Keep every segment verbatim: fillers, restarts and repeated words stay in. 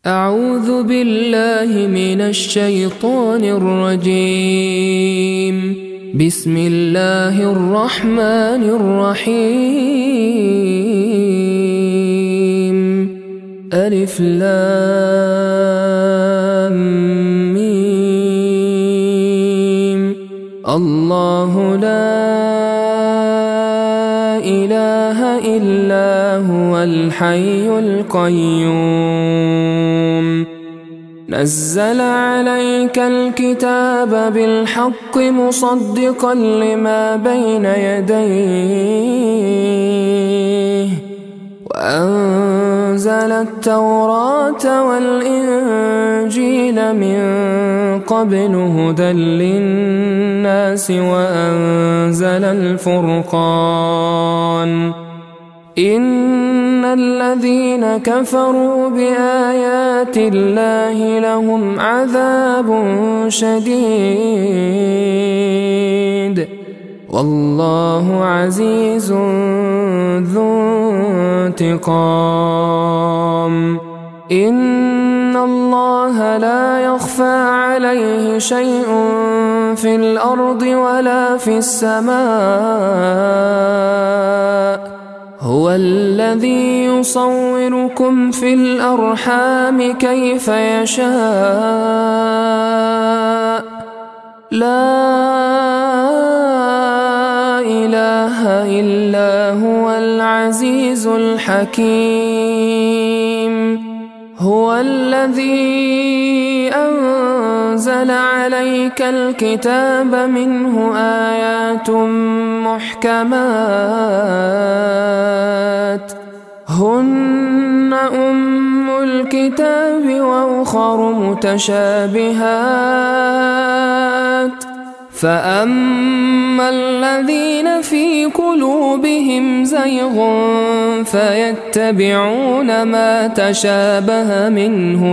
أعوذ بالله من الشيطان الرجيم. بسم الله الرحمن الرحيم. ألف لام ميم. الله لا إله إلا هو الحي القيوم. نزل عليك الكتاب بالحق مصدقا لما بين يديه وأنزل التوراة والإنجيل من قبل هدى للناس وأنزل الفرقان. إن الذين كفروا بآيات الله لهم عذاب شديد والله عزيز ذو انتقام. إن الله لا يخفى عليه شيء في الأرض ولا في السماء. هو الذي يصوركم في الأرحام كيف يشاء. لا إله إلا هو العزيز الحكيم. هو الذي أنزل عليك الكتاب منه آيات محكمات هن أم الكتاب وأخر متشابهات. فأما الذين في قلوبهم زيغ فيتبعون ما تشابه منه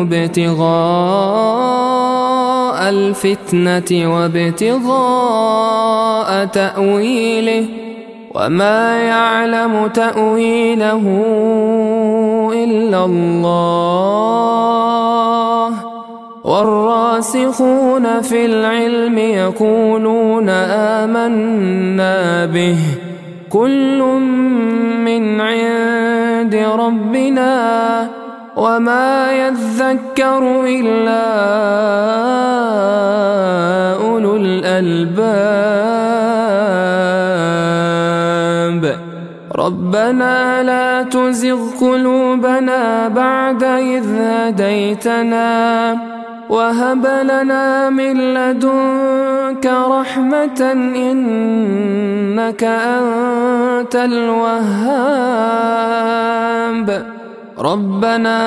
ابتغاء الفتنة وابتغاء تأويله وما يعلم تأويله إلا الله. والراسخون في العلم يقولون آمنا به كل من عند ربنا وما يذكر إلا أولو الألباب. ربنا لا تزغ قلوبنا بعد إذ هديتنا وهب لنا من لدنك رحمة إنك أنت الوهاب. ربنا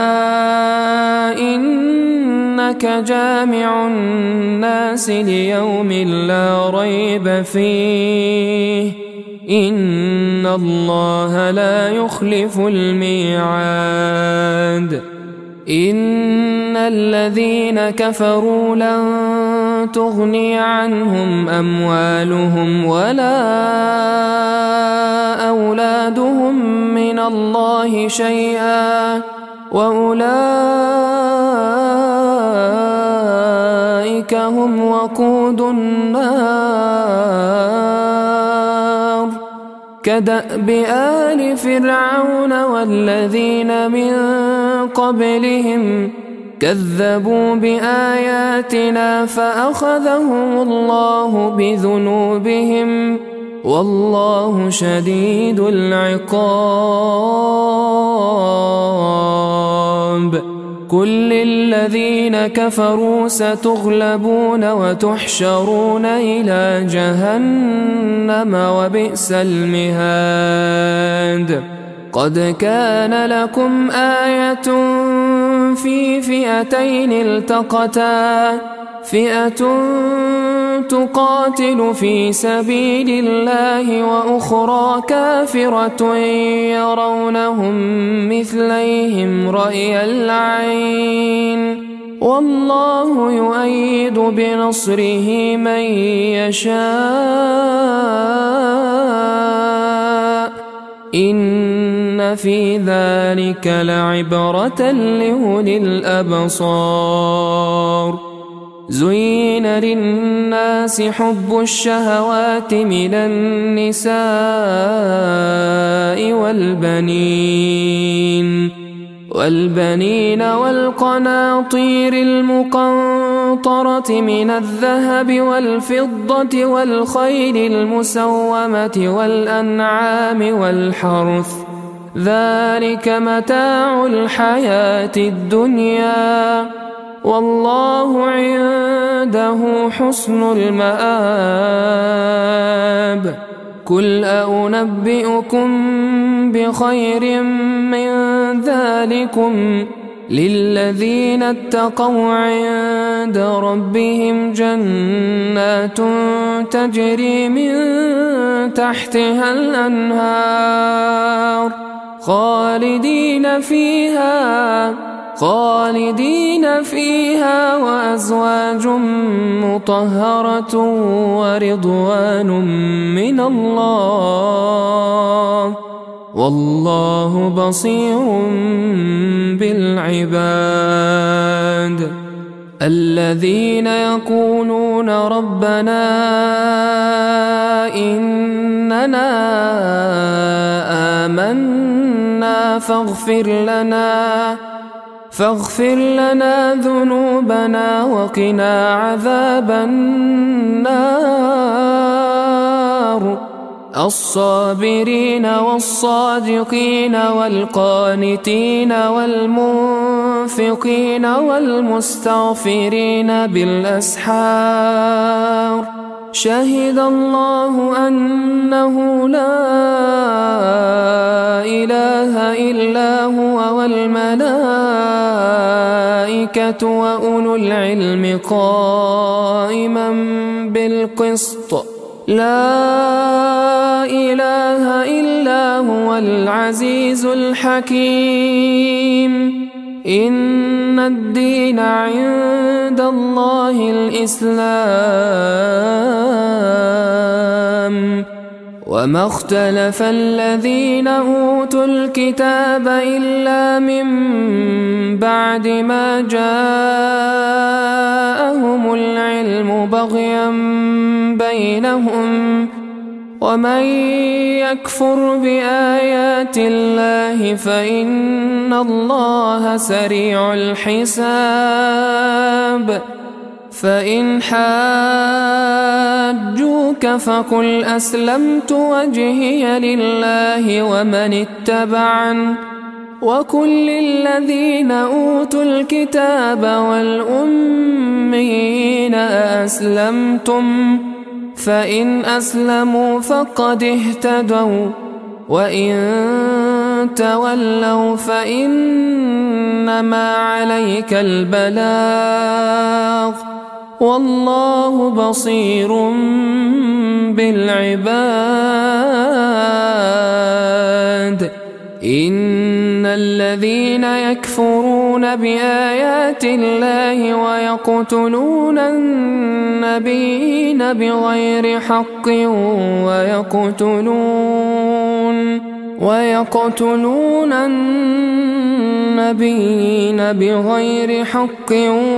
إنك جامع الناس ليوم لا ريب فيه إن الله لا يخلف الميعاد. إن الذين كفروا لن تغني عنهم أموالهم ولا أولادهم من الله شيئا وأولئك هم وقود النار. كدأب آل فرعون والذين من قبلهم كذبوا بآياتنا فأخذهم الله بذنوبهم والله شديد العقاب. كل الذين كفروا ستغلبون وتحشرون إلى جهنم وبئس المهاد. قد كان لكم آية في فئتين التقتا فئة تقاتل في سبيل الله وأخرى كافرة يرونهم مثليهم رأي العين والله يؤيد بنصره من يشاء. إن إن في ذلك لعبرة لأولي الأبصار. زين للناس حب الشهوات من النساء والبنين والبنين والقناطير المقنطرة من الذهب والفضة والخيل المسومة والأنعام والحرث، ذلك متاع الحياة الدنيا، والله عنده حسن المآب. قل أنبئكم بخير من ذلكم للذين اتقوا عند ربهم جنات تجري من تحتها الأنهار خالدين فيها خالدين فيها وأزواج مطهرة ورضوان من الله، والله بصير بالعباد. الذين يقولون ربنا إننا آمنا فاغفر لنا فاغفر لنا ذنوبنا وقنا عذاب النار. الصابرين والصادقين والقانتين والمنفقين والمستغفرين بالأسحار. شهد الله أنه لا إله إلا هو والملائكة وأولو العلم قائما بالقسط، لا إله إلا هو العزيز الحكيم. إن الدين عند الله الإسلام، وما اختلف الذين أوتوا الكتاب إلا من بعد ما جاءهم العلم بغيا بينهم، ومن يكفر بآيات الله فإن الله سريع الحساب. فإن حاجوك فقل أسلمت وجهي لله ومن اتبعن، وقل للذين أوتوا الكتاب والأميين أأسلمتم؟ فإن أسلموا فقد اهتدوا، وإن تولوا فإنما عليك البلاغ، والله بصير بالعباد. إن الذين يكفرون بآيات الله ويقتلون النبيين بغير حق ويقتلون ويقتلون النبيين بغير حق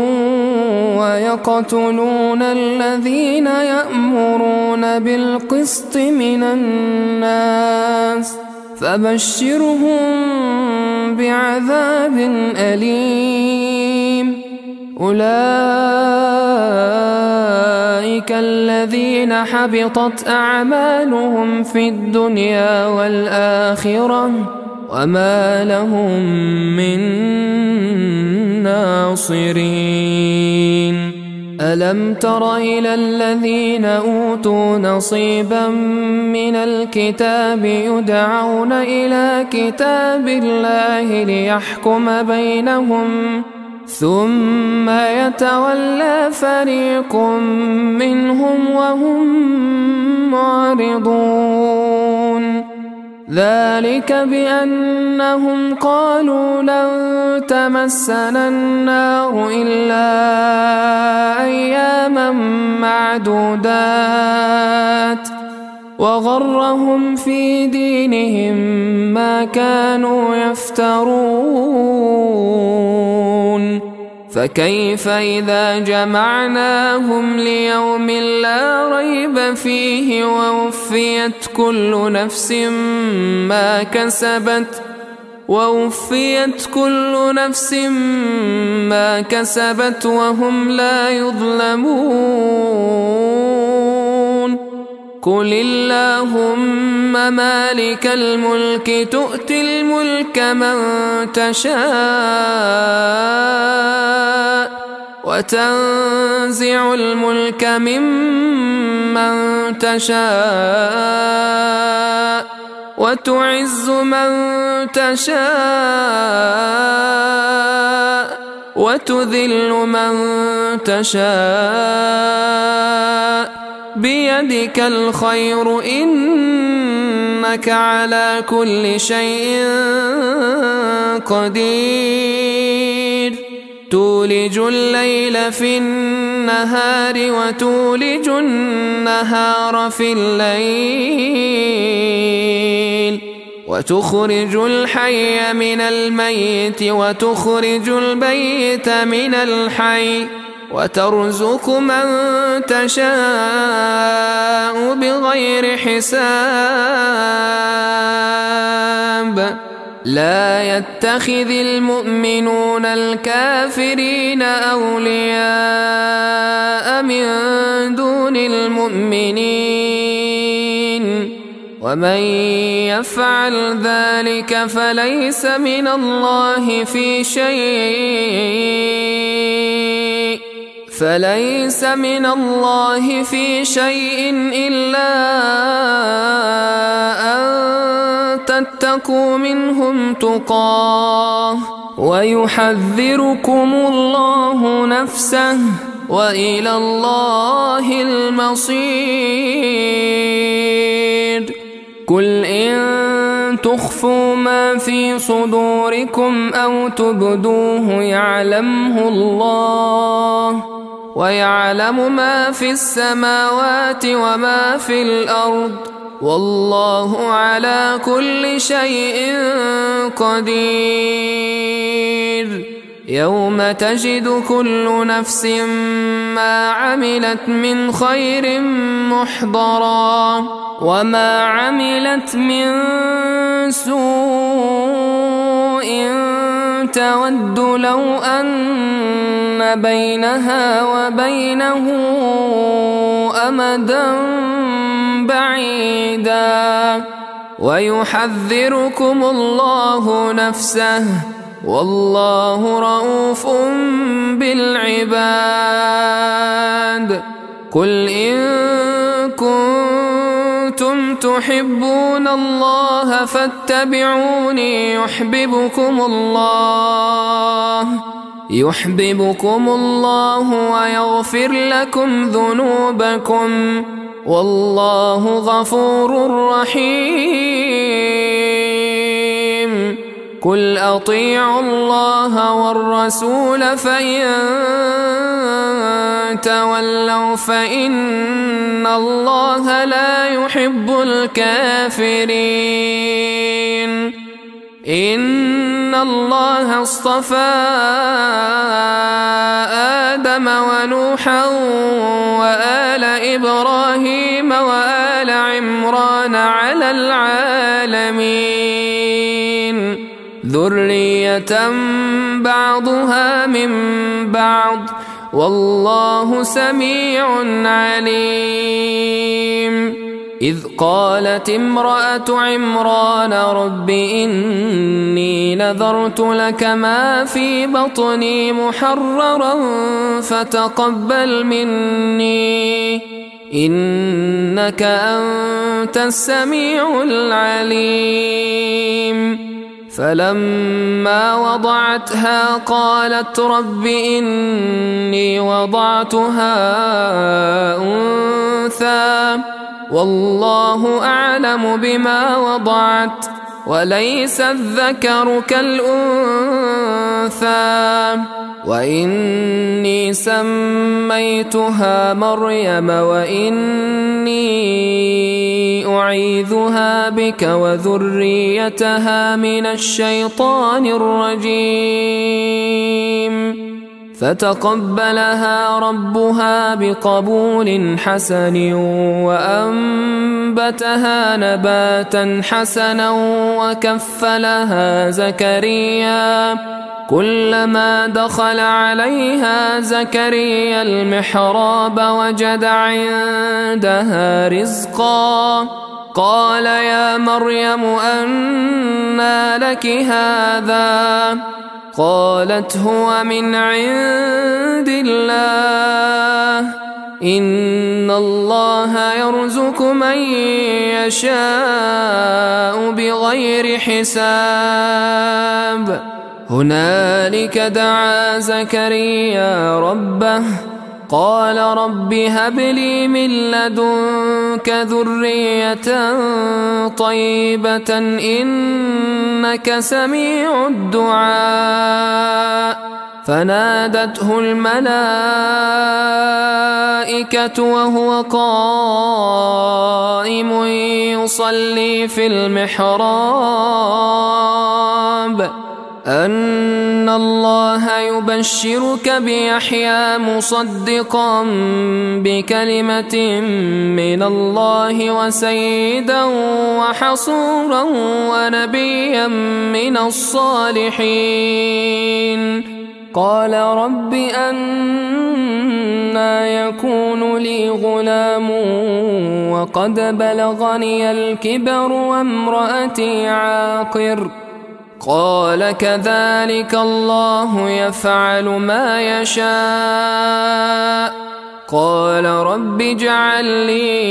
ويقتلون الذين يأمرون بالقسط من الناس فبشرهم بعذاب أليم. أولئك الذين حبطت أعمالهم في الدنيا والآخرة وما لهم من ناصرين. ألم تر إلى الذين أوتوا نصيبا من الكتاب يدعون إلى كتاب الله ليحكم بينهم ثم يتولى فريق منهم وهم معرضون. ذلك بأنهم قالوا لن تمسنا النار إلا أياما معدودات وغرهم في دينهم ما كانوا يفترون فكيف إذا جمعناهم ليوم لا ريب فيه ووفيت كل نفس ما كسبت ووفيت كل نفس ما كسبت وهم لا يظلمون قل اللهم مالك الملك تؤتي الملك من تشاء وتنزع الملك ممن تشاء وتعز من تشاء وتذل من تشاء بيدك الخير إنك على كل شيء قدير تولج الليل في النهار وتولج النهار في الليل وتخرج الحي من الميت وتخرج الميت من الحي وترزق من تشاء بغير حساب لا يتخذ المؤمنون الكافرين أولياء من دون المؤمنين ومن يفعل ذلك فليس من الله في شيء فليس من الله في شيء إلا أن تتقوا منهم تقاه ويحذركم الله نفسه وإلى الله المصير قل إن تخفوا ما في صدوركم أو تبدوه يعلمه الله ويعلم ما في السماوات وما في الأرض والله على كل شيء قدير يوم تجد كل نفس ما عملت من خير محضرا وما عملت من سوء تود لو أن بينها وبينه أمدا بعيدا ويحذركم الله نفسه والله رؤوف بالعباد قل إن كنتم تحبون الله فاتبعوني يحببكم الله يحببكم الله ويغفر لكم ذنوبكم والله غفور رحيم قل أطيعوا الله والرسول فإن تولوا فإن الله لا يحب الكافرين إن الله اصطفى آدم ونوحا وآل إبراهيم وآل عمران على العالمين ذرية بعضها من بعض والله سميع عليم إذ قالت امرأة عمران رب إني نذرت لك ما في بطني محررا فتقبل مني إنك أنت السميع العليم فلما وضعتها قالت رب إني وضعتها أنثى والله أعلم بما وضعت وليس الذكر كالأنثى وإني سميتها مريم وإني أعيذها بك وذريتها من الشيطان الرجيم فتقبلها ربها بقبول حسن وأنبتها نباتا حسنا وكفلها زكريا كلما دخل عليها زكريا المحراب وجد عندها رزقا قال يا مريم أنى لك هذا قالت هو من عند الله إن الله يرزق من يشاء بغير حساب هنالك دعا زكريا ربه قال رب هب لي من لدنك ذرية طيبة إنك سميع الدعاء فنادته الملائكة وهو قائم يصلي في المحراب أن الله يبشرك بيحيى مصدقا بكلمة من الله وسيدا وحصورا ونبيا من الصالحين قال رب أنى يكون لي غلام وقد بلغني الكبر وامرأتي عاقر قال كذلك الله يفعل ما يشاء قال رب اجعل لي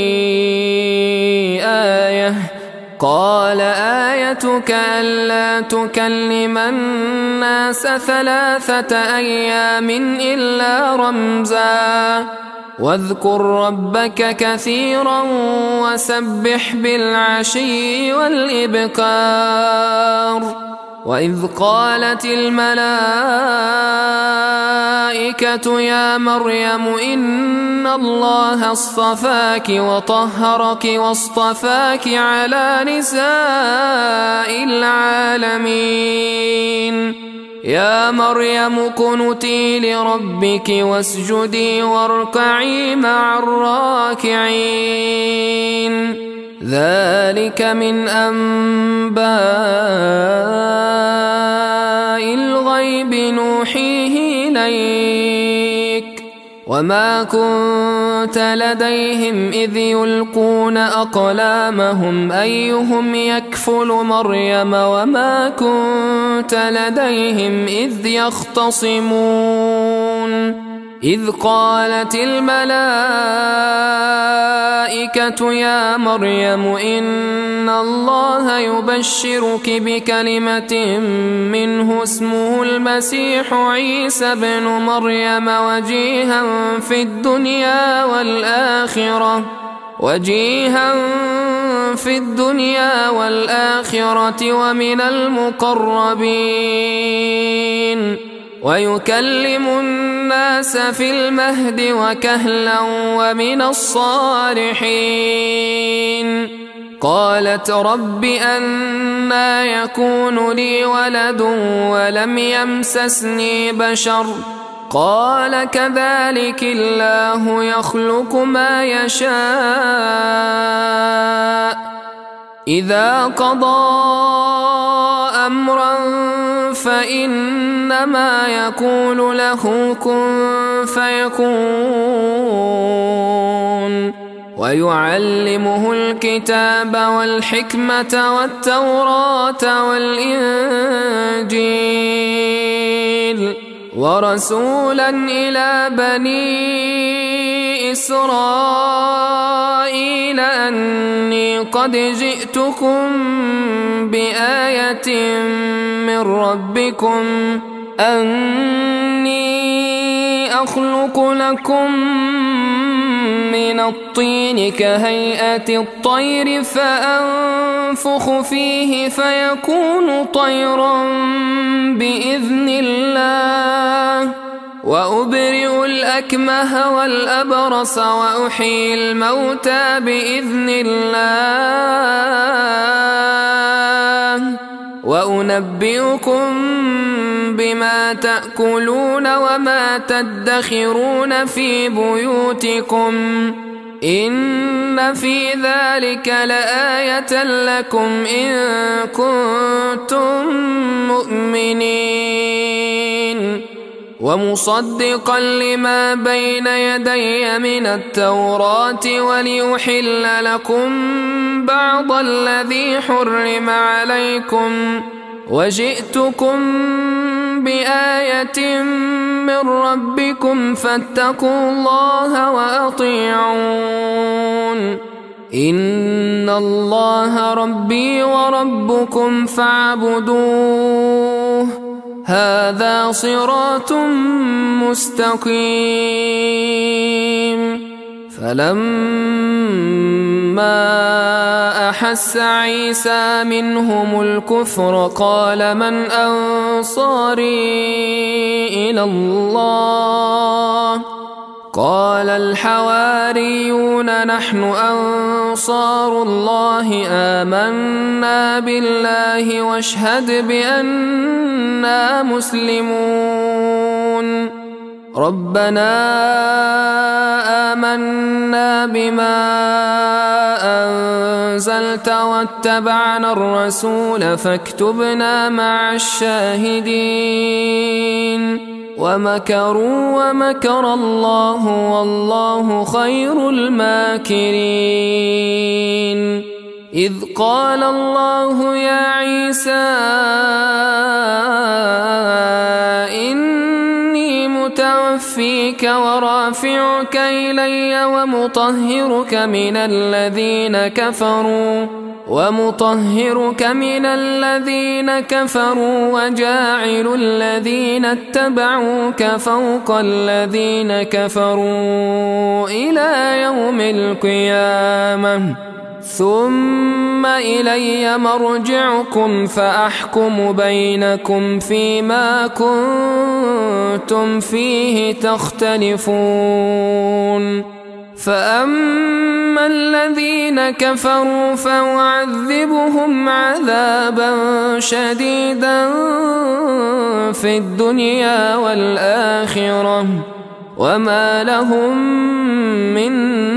آية قال آيتك ألا تكلم الناس ثلاثة أيام إلا رمزا واذكر ربك كثيرا وسبح بالعشي والإبكار وإذ قالت الملائكة يا مريم إن الله اصطفاك وطهرك واصطفاك على نساء العالمين يا مريم اقنتي لربك واسجدي واركعي مع الراكعين ذلك من أنباء الغيب نوحيه إليك وما كنت لديهم إذ يلقون أقلامهم أيهم يكفل مريم وما كنت لديهم إذ يختصمون إذ قالت الملائكة يا مريم إن الله يبشرك بكلمة منه اسمه المسيح عيسى بن مريم وجيها في الدنيا والآخرة وجيها في الدنيا والآخرة ومن المقربين ويكلم الناس في المهد وكهلا ومن الصالحين قالت رب أنى يكون لي ولد ولم يمسسني بشر قال كذلك الله يخلق ما يشاء إذا قضى أمرا فإنما يقول له كن فيكون ويعلمه الكتاب والحكمة والتوراة والإنجيل ورسولا إلى بني إسرائيل أني قد جئتكم بآية من ربكم أني أخلق لكم من الطين كهيئة الطير فأنفخ فينفخ فيه فيكون طيرا بإذن الله وأبرئ الأكمه والأبرص وأحيي الموتى بإذن الله وأنبئكم بما تأكلون وما تدخرون في بيوتكم إن في ذلك لآية لكم إن كنتم مؤمنين ومصدقا لما بين يدي من التوراة وليحل لكم بعض الذي حرم عليكم وجئتكم بآية من ربكم فاتقوا الله وأطيعون إن الله ربي وربكم فاعبدوه هذا صراط مستقيم فلما أحس عيسى منهم الكفر قال من أنصاري إلى الله قال الحواريون نحن أنصار الله آمنا بالله واشهد بأننا مسلمون ربنا آمنا بما أنزلت واتبعنا الرسول فاكتبنا مع الشاهدين ومكروا ومكر الله والله خير الماكرين إذ قال الله يا عيسى إني متوفيك ورافعك إلي ومطهرك من الذين كفروا ومطهرك من الذين كفروا وجاعل الذين اتبعوك فوق الذين كفروا إلى يوم القيامة ثم إلي مرجعكم فأحكم بينكم فيما كنتم فيه تختلفون فأما الذين كفروا فأعذبهم عذابا شديدا في الدنيا والآخرة وما لهم من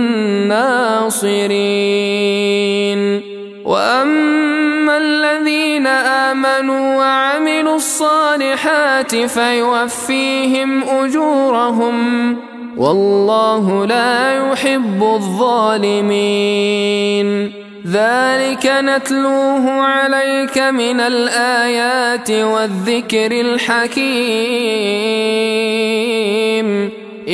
ناصرين وأما الذين آمنوا وعملوا الصالحات فيوفيهم أجورهم والله لا يحب الظالمين ذلك نتلوه عليك من الآيات والذكر الحكيم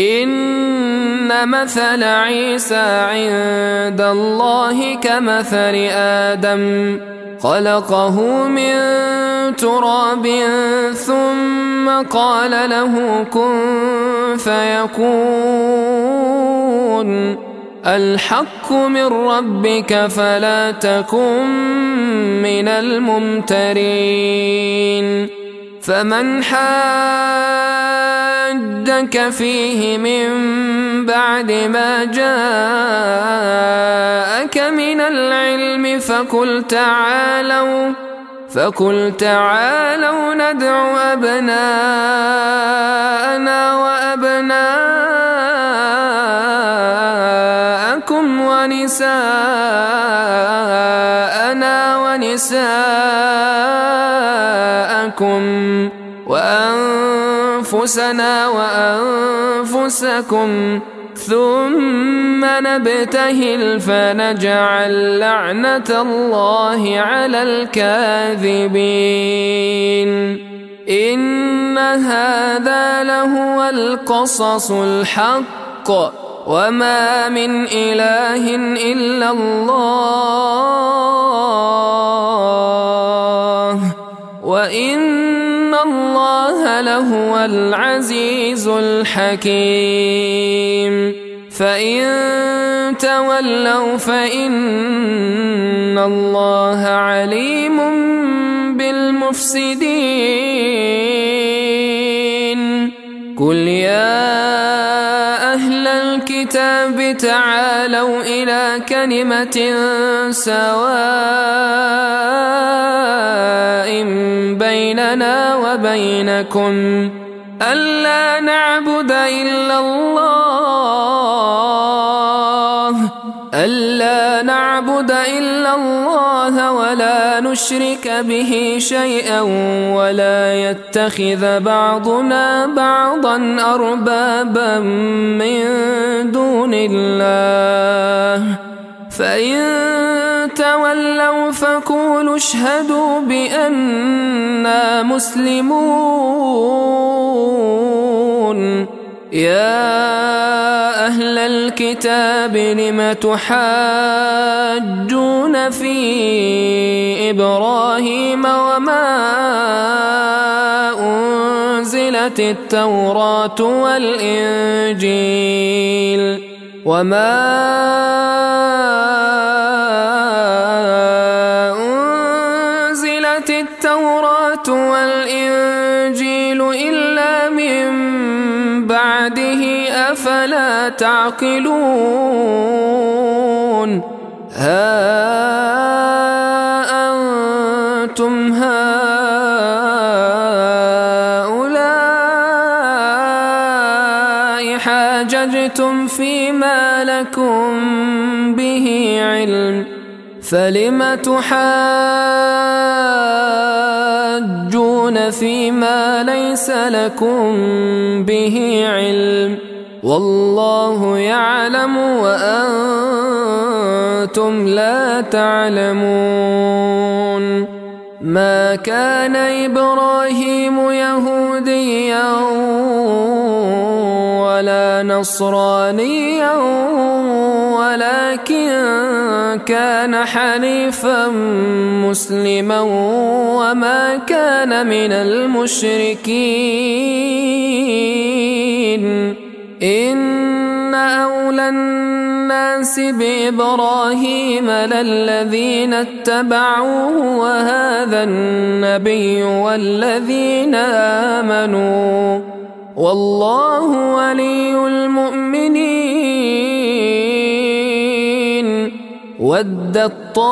إن مثل عيسى عند الله كمثل آدم خلقه من تراب ثم قال له كن فيكون الحق من ربك فلا تكن من الممترين فمن حاجك فيه من بعد ما جاءك من العلم فقل تعالوا فقل تعالوا ندع أبناءنا وأبناءكم ونساءنا ونساءكم وأنفسنا وأنفسكم ثم نبتهل فنجعل لعنة الله على الكاذبين إن هذا لهو القصص الحق وما من إله إلا الله وإن الله لهو العزيز الحكيم فإن تولوا فإن الله عليم بالمفسدين. قل يا أهل الكتاب تعالوا إلى كلمة سواء بيننا وبينكم ألا نعبد إلا الله ألا نعبد إلا الله ولا نشرك به شيئا ولا يتخذ بعضنا بعضا أربابا من دون الله فإن تولوا فقولوا اشهدوا بأننا مسلمون. يا أهل الكتاب لم تحاجون في إبراهيم وما أنزلت التوراة والإنجيل وما أنزلت التوراة والإنجيل إلا من بعده أفلا تعقلون. ها أنتم هؤلاء حاججتم فيما لكم به علم فلم تحاجون فيما ليس لكم به علم والله يعلم وأنتم لا تعلمون. ما كان إبراهيم يهوديا ولا نصرانيا ولكن كان حنيفا مسلما وما كان من المشركين. إن أولى الناس بإبراهيم للذين اتبعوه وهذا النبي والذين آمنوا والله ولي المؤمنين. ودت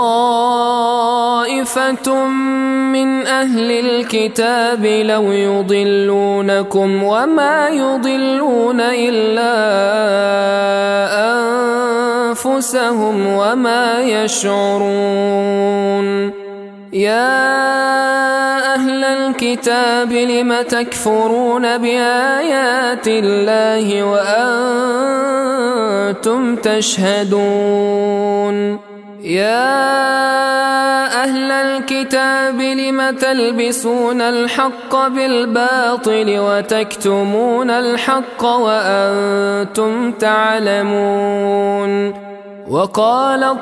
طائفة من أهل الكتاب لو يضلونكم وما يضلون إلا أنفسهم وما يشعرون. يا أهل الكتاب لم تكفرون بآيات الله وأنتم تشهدون. يا أهل الكتاب لم تلبسون الحق بالباطل وتكتمون الحق وأنتم تعلمون. وقالت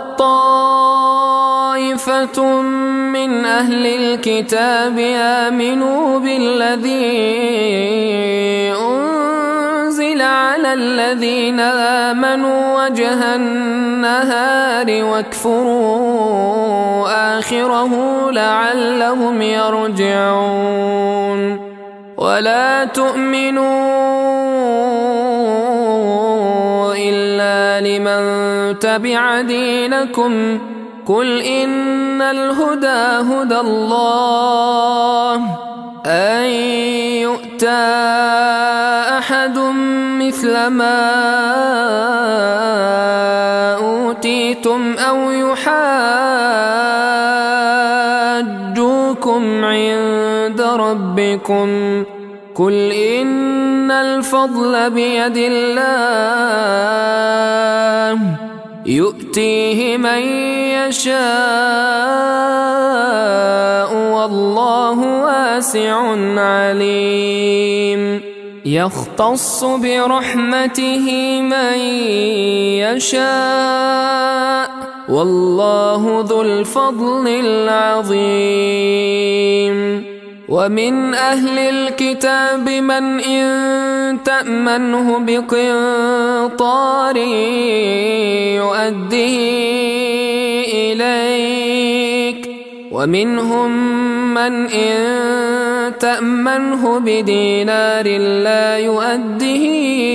طائفة من أهل الكتاب آمنوا بالذي أنزل على الذين آمنوا وجه النهار واكفروا آخره لعلهم يرجعون. ولا تؤمنوا إلا لمن تبع دينكم قل إن الهدى هدى الله أن يؤتى أحد مثل ما أوتيتم أو يحاجوكم عند ربكم قل إن الفضل بيد الله يؤتيه من يشاء والله واسع عليم. يختص برحمته من يشاء والله ذو الفضل العظيم. ومن أهل الكتاب من إن تأمنه بقنطار يؤديه إليك، ومنهم من إن تأمنه بدينار لا يؤديه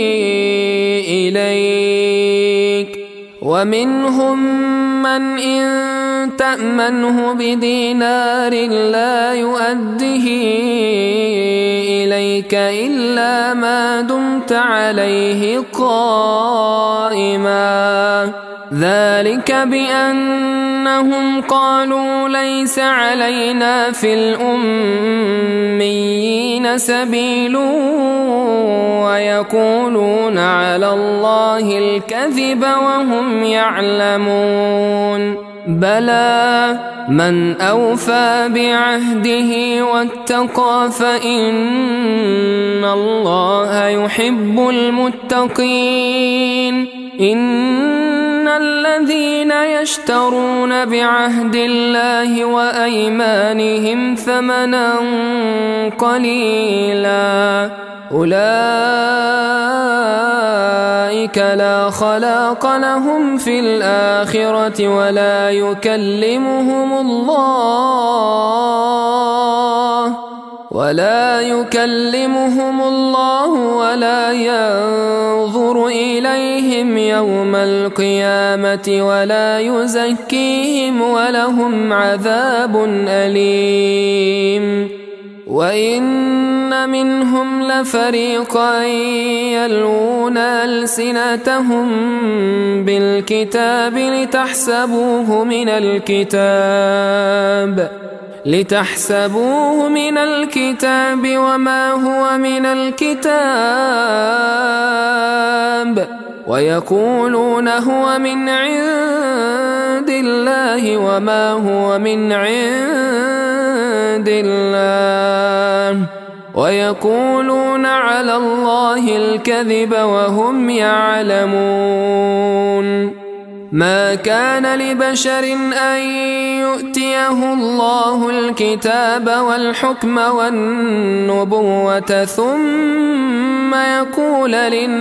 إليك، ومنهم من إن تأمنه بدينار لا يؤديه إليك إلا ما دمت عليه قائما، ذلك بأنهم قالوا ليس علينا في الأميين سبيل ويقولون على الله الكذب وهم يعلمون. بلى من أوفى بعهده واتقى فإن الله يحب المتقين. إن الذين يشترون بعهد الله وأيمانهم ثمنا قليلا أولئك لا خلاق لهم في الآخرة ولا يكلمهم الله ولا يكلمهم الله ولا ينظر إليهم يوم القيامة ولا يزكيهم ولهم عذاب أليم. وإن منهم لفريقا يلوون ألسنتهم بالكتاب لتحسبوه من الكتاب لتحسبوه من الكتاب وما هو من الكتاب ويقولون هو من عند الله وما هو من عند الله ويقولون على الله الكذب وهم يعلمون. ما كان لبشر أن يؤتيه الله الكتاب والحكم والنبوة ثم يقول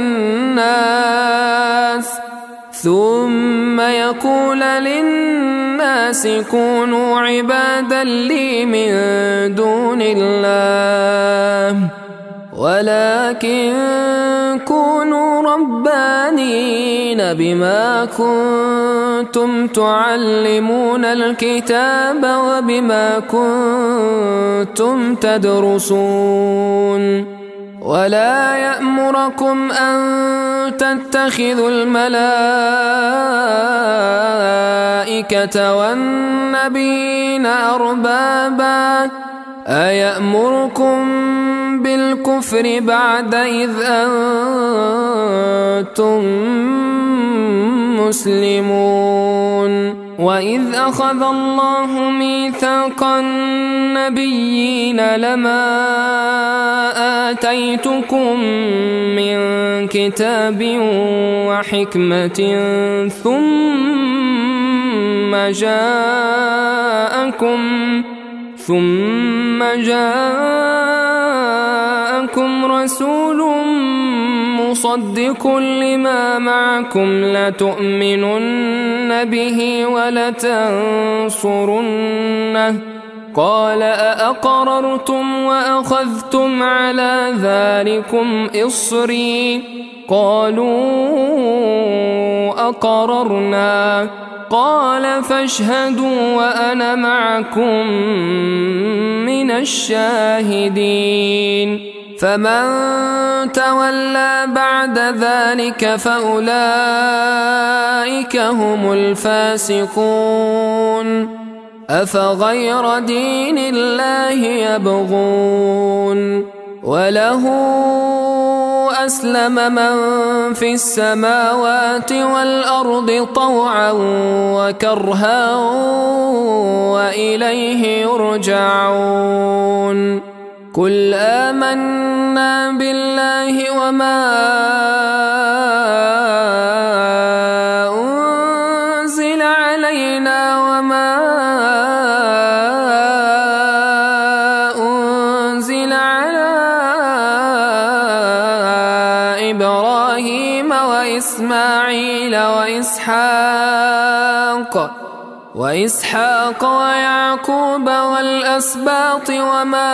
للناس ثم يقول للناس كونوا عبادا لي من دون الله ولكن كونوا ربانين بما كنتم تعلمون الكتاب وبما كنتم تدرسون. ولا يأمركم أن تتخذوا الملائكة والنبيين أربابا أيأمركم بالكفر بعد إذ أنتم مسلمون. وإذ أخذ الله ميثاق النبيين لما آتيتكم من كتاب وحكمة ثم جاءكم ثم جاءكم رسول مصدق لما معكم لتؤمنن به ولتنصرنه قال أأقررتم وأخذتم على ذلكم إصري قالوا أقررنا قال فاشهدوا وأنا معكم من الشاهدين. فمن تولى بعد ذلك فأولئك هم الفاسقون. أفغير دين الله يبغون وله أسلم من في السماوات والأرض طوعا وكرها وإليه يرجعون. قل آمنا بالله وما أنزل علينا وما إبراهيم وإسماعيل وإسحاق وإسحاق ويعقوب والأسباط وما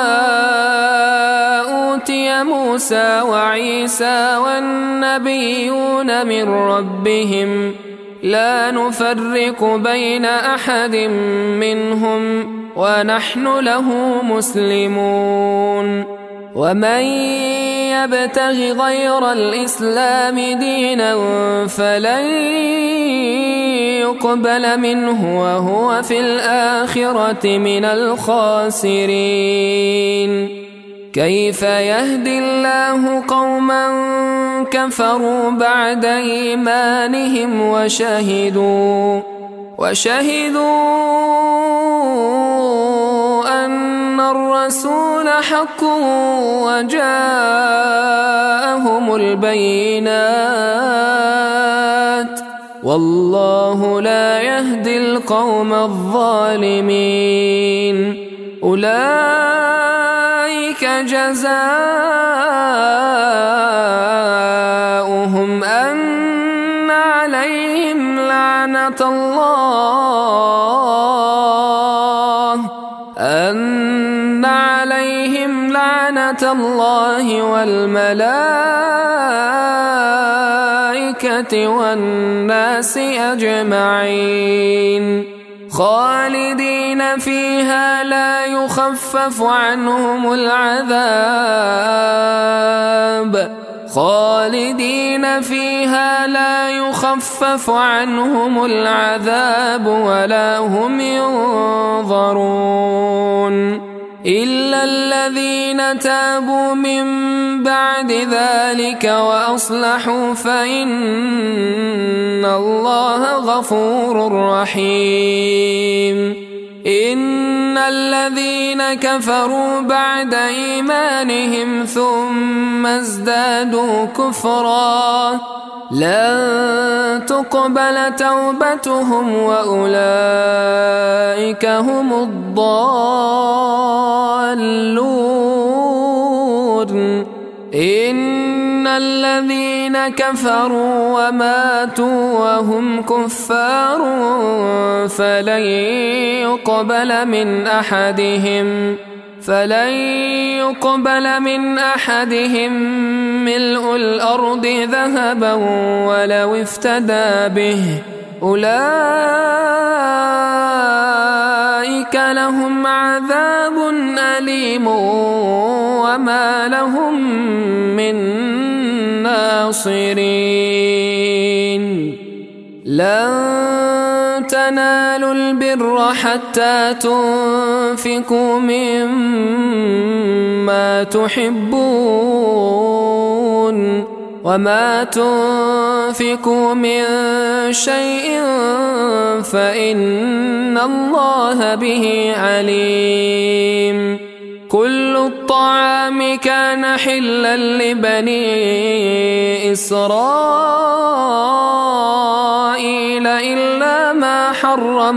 أوتي موسى وعيسى والنبيون من ربهم لا نفرق بين أحد منهم ونحن له مسلمون ومن يبتغ غير الإسلام دينا فلن يقبل منه وهو في الآخرة من الخاسرين كيف يهدي الله قوما كفروا بعد إيمانهم وشهدوا وشهدوا أن الرسول حق وجاءهم البينات والله لا يهدي القوم الظالمين أولئك جزاؤهم أن عليهم لعنة الله أن عليهم لعنة الله والملائكة والناس أجمعين خالدين فيها لا يخفف عنهم العذاب خالدين فيها لا يخفف عنهم العذاب ولا هم ينظرون إلا الذين تابوا من بعد ذلك وأصلحوا فإن الله غفور رحيم إن الذين كفروا بعد إيمانهم ثم ازدادوا كفرا لن تقبل توبتهم وأولئك هم الضالون إن الذين كفروا وماتوا وهم كفار فلن يقبل من أحدهم فلن يقبل من أحدهم ملء الأرض ذهبا ولو افتدى به أولئك لهم عذاب أليم وما لهم من ناصرين لن تنالوا البر حتى تنفقوا مما تحبون وما تنفقوا من شيء فإن الله به عليم كل الطعام كان حلا لبني إسرائيل إلا ما حرم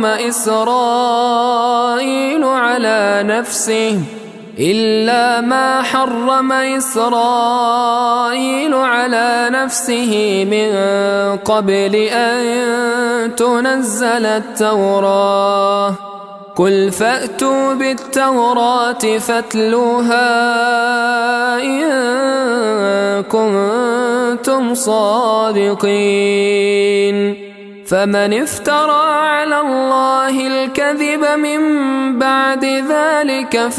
إسرائيل على نفسه إلا ما حرم إسرائيل على نفسه من قبل أن تنزل التوراة قل فأتوا بالتوراة فاتلوها إن كنتم صادقين فمن افترى على الله الكذب من بعد ذلك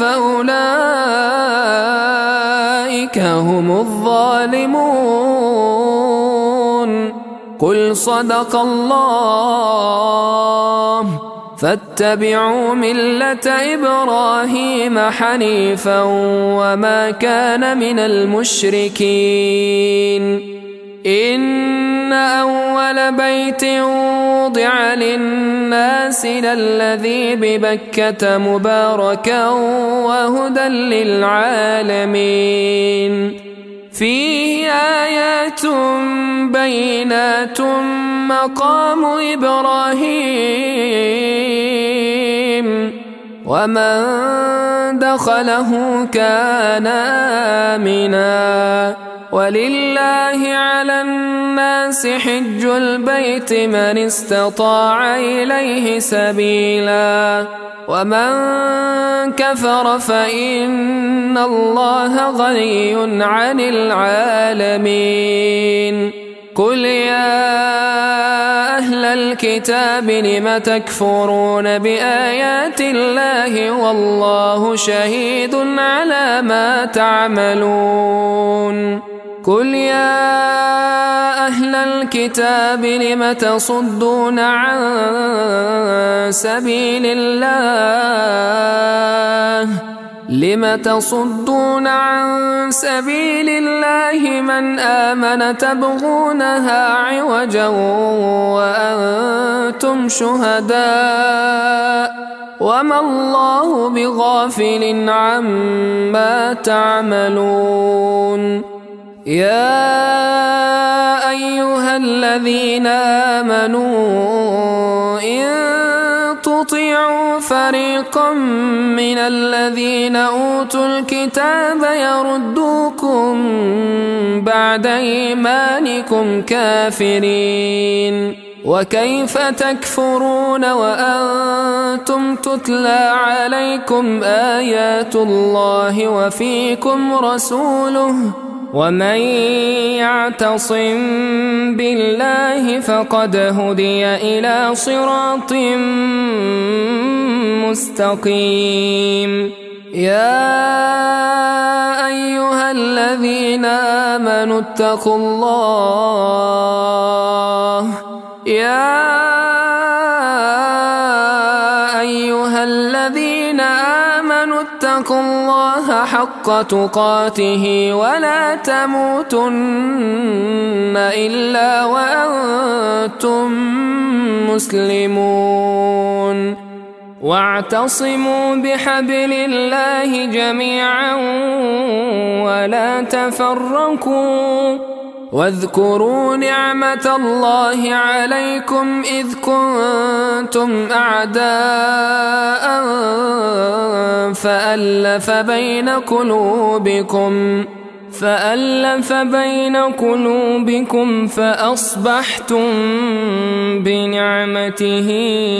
فأولئك هم الظالمون قل صدق الله فاتبعوا ملة إبراهيم حنيفا وما كان من المشركين إن أول بيت وضع للناس للذي ببكة مباركا وهدى للعالمين فيه آيات بينات مقام إبراهيم ومن دخله كان آمنا ولله على الناس حج البيت من استطاع إليه سبيلا ومن كفر فإن الله غني عن العالمين قل يا أهل الكتاب لم تكفرون بآيات الله والله شهيد على ما تعملون قل يا أهل الكتاب لم تصدون عن سبيل الله لم تصدون عن سبيل الله من آمن تبغونها عوجا وأنتم شهداء وما الله بغافل عما تعملون يا أيها الذين آمنوا إن تطيعوا فريقا من الذين أوتوا الكتاب يردوكم بعد إيمانكم كافرين وكيف تكفرون وأنتم تتلى عليكم آيات الله وفيكم رسوله ومن يعتصم بالله فقد هدي إلى صراط مستقيم يا أيها الذين آمنوا اتقوا الله يا أيها الذين آمنوا اتقوا الله حق تقاته ولا تموتن إلا وأنتم مسلمون واعتصموا بحبل الله جميعا ولا تفرقوا واذكروا نعمة الله عليكم إذ كنتم أعداء فألف بين قلوبكم فألف بين قلوبكم فأصبحتم بنعمته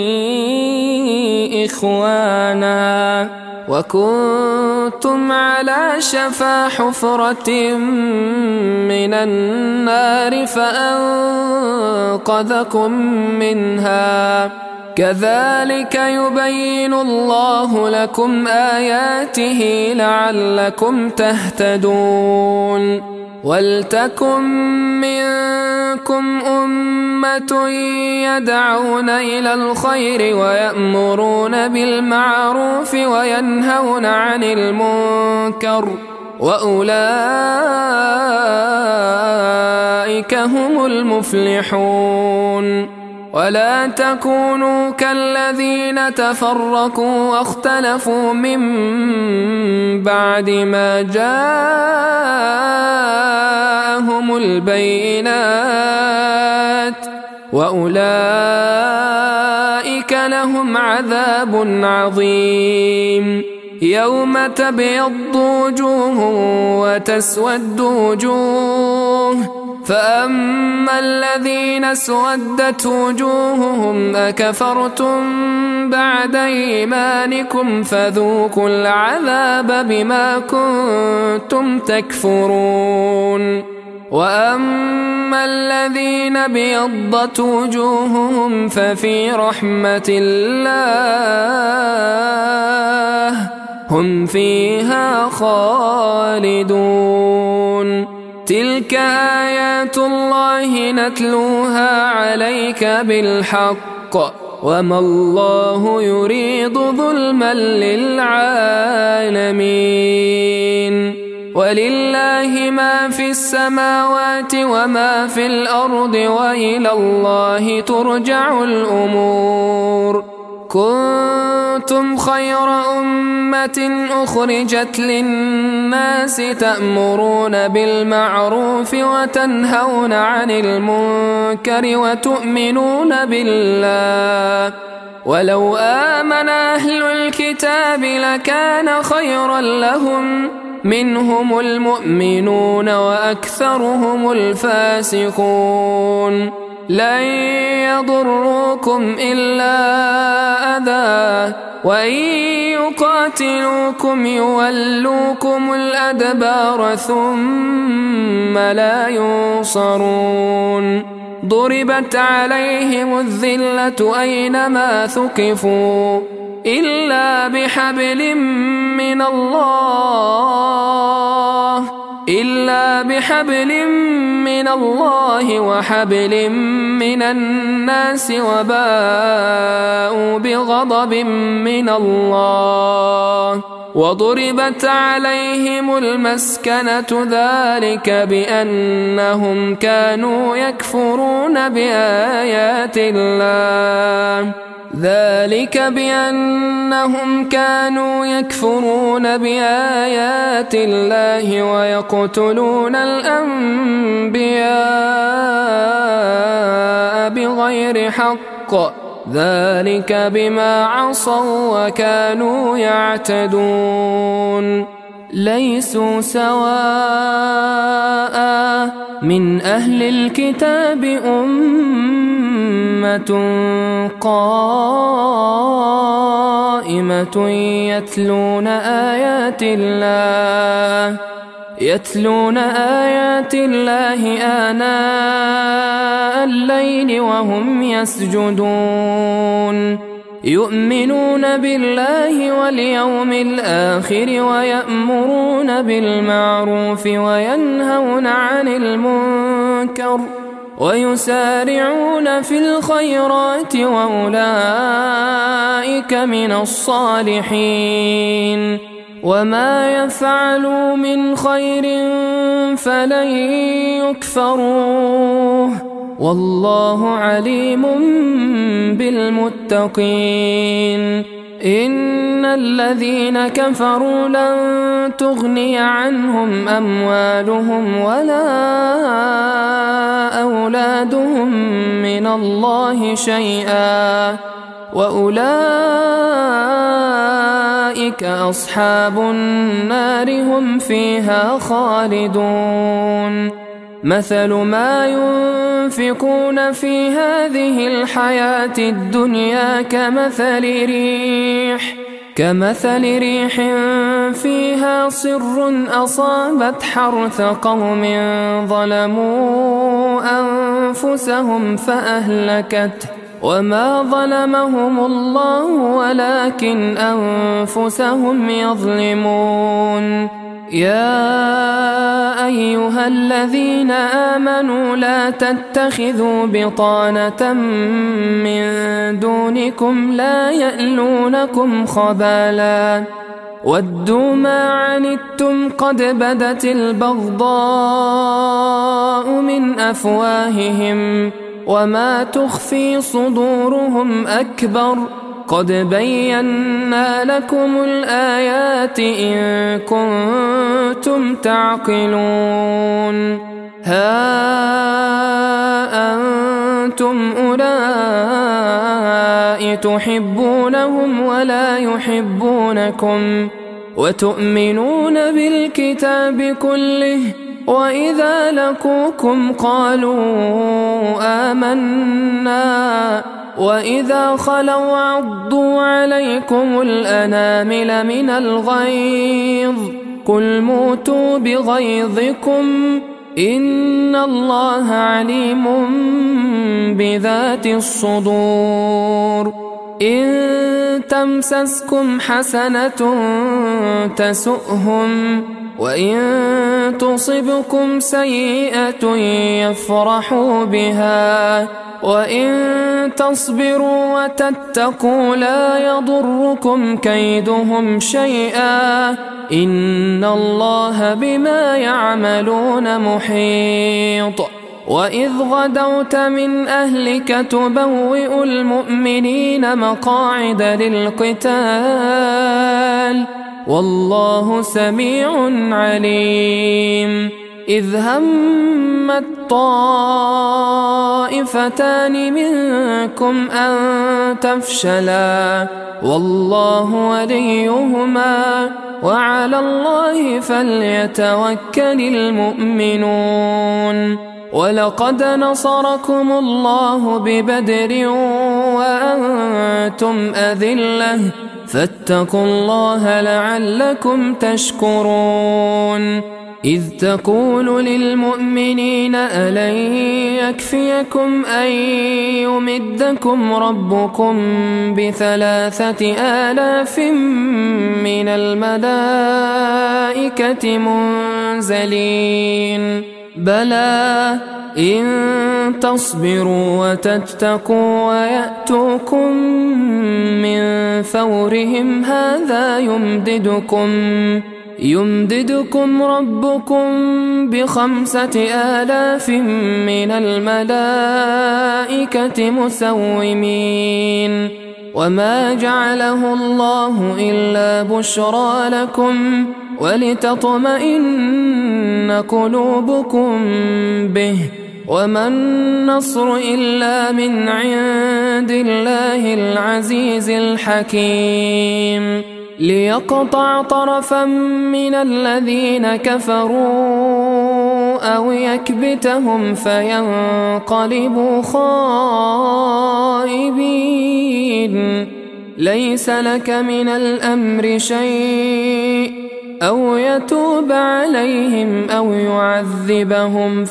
إخوانا وكنتم على شفا حفرة من النار فأنقذكم منها كذلك يبين الله لكم آياته لعلكم تهتدون ولتكن منكم أمة يدعون إلى الخير ويأمرون بالمعروف وينهون عن المنكر وأولئك هم المفلحون ولا تكونوا كالذين تفرقوا واختلفوا من بعد ما جاءهم البينات وأولئك لهم عذاب عظيم يوم تبيض وجوه وتسود وجوه فأما الذين اسودت وجوههم أكفرتم بعد إيمانكم فذوقوا العذاب بما كنتم تكفرون وأما الذين ابيضت وجوههم ففي رحمة الله هم فيها خالدون تلك آيات الله نتلوها عليك بالحق وما الله يريد ظلما للعالمين ولله ما في السماوات وما في الأرض وإلى الله ترجع الأمور كنتم خير أمة أخرجت للناس تأمرون بالمعروف وتنهون عن المنكر وتؤمنون بالله ولو آمن أهل الكتاب لكان خيرا لهم منهم المؤمنون وأكثرهم الفاسقون لن يضروكم إلا أذى وإن يقاتلوكم يولوكم الأدبار ثم لا ينصرون ضربت عليهم الذلة أينما ثقفوا إلا بحبل من الله إلا بحبل من الله وحبل من الناس وباءوا بغضب من الله وضربت عليهم المسكنة ذلك بأنهم كانوا يكفرون بآيات الله ذلك بأنهم كانوا يكفرون بآيات الله ويقتلون الأنبياء بغير حق ذلك بما عصوا وكانوا يعتدون ليسوا سواء من أهل الكتاب أمة قائمة يتلون آيات الله يتلون آيات الله آناء الليل وهم يسجدون يؤمنون بالله واليوم الآخر ويأمرون بالمعروف وينهون عن المنكر ويسارعون في الخيرات وأولئك من الصالحين وما يفعلوا من خير فلن يكفروه والله عليم بالمتقين إن الذين كفروا لن تغني عنهم أموالهم ولا أولادهم من الله شيئا وأولئك أصحاب النار هم فيها خالدون مثل ما ينفقون في هذه الحياة الدنيا كمثل ريح كمثل ريح فيها صر أصابت حرث قوم ظلموا أنفسهم فأهلكته وما ظلمهم الله ولكن أنفسهم يظلمون يا أيها الذين آمنوا لا تتخذوا بطانة من دونكم لا يألونكم خبالا ودوا ما عنتم قد بدت البغضاء من أفواههم وما تخفي صدورهم أكبر قد بينا لكم الآيات إن كنتم تعقلون ها أنتم أولئك تحبونهم ولا يحبونكم وتؤمنون بالكتاب كله وإذا لقوكم قالوا آمنا وإذا خلوا عضوا عليكم الأنامل من الغيظ قل موتوا بغيظكم إن الله عليم بذات الصدور إن تمسسكم حسنة تسؤهم وإن تصبكم سيئة يفرحوا بها وإن تصبروا وتتقوا لا يضركم كيدهم شيئا إن الله بما يعملون محيط وإذ غدوت من أهلك تبوئ المؤمنين مقاعد للقتال والله سميع عليم إذ همت طائفتان منكم أن تفشلا والله وليهما وعلى الله فليتوكل المؤمنون ولقد نصركم الله ببدر وأنتم أذلة فاتقوا الله لعلكم تشكرون إذ تقول للمؤمنين ألن يكفيكم أن يمدكم ربكم بثلاثة آلاف من الملائكة منزلين بلى إن تصبروا وتتقوا ويأتوكم من فورهم هذا يمددكم يمددكم ربكم بخمسة آلاف من الملائكة مسومين وما جعله الله إلا بشرى لكم ولتطمئن قلوبكم به وما النصر إلا من عند الله العزيز الحكيم ليقطع طرفا من الذين كفروا أو يكبتهم فينقلبوا خائبين ليس لك من الأمر شيء أو يتوب عليهم أو يعذبهم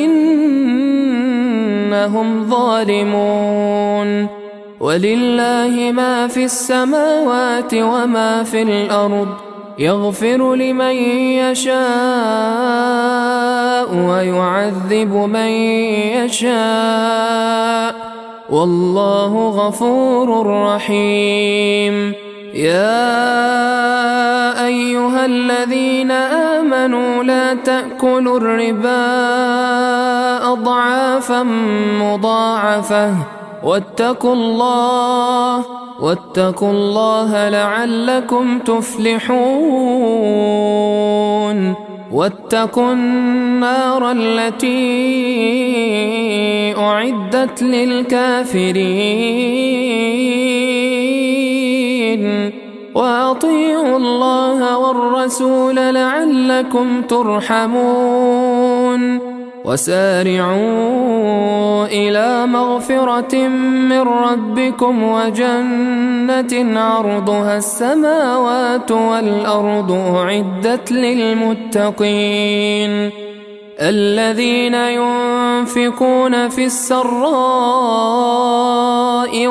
فإنهم ظالمون ولله ما في السماوات وما في الأرض يغفر لمن يشاء ويعذب من يشاء والله غفور رحيم يا أيها الذين آمنوا لا تأكلوا الربا أضعافا مضاعفة واتقوا الله واتقوا الله لعلكم تفلحون واتقوا النار التي أعدت للكافرين وأطيعوا الله والرسول لعلكم ترحمون وسارعوا إلى مغفرة من ربكم وجنة عرضها السماوات والأرض أعدت للمتقين الذين ينفقون في السراء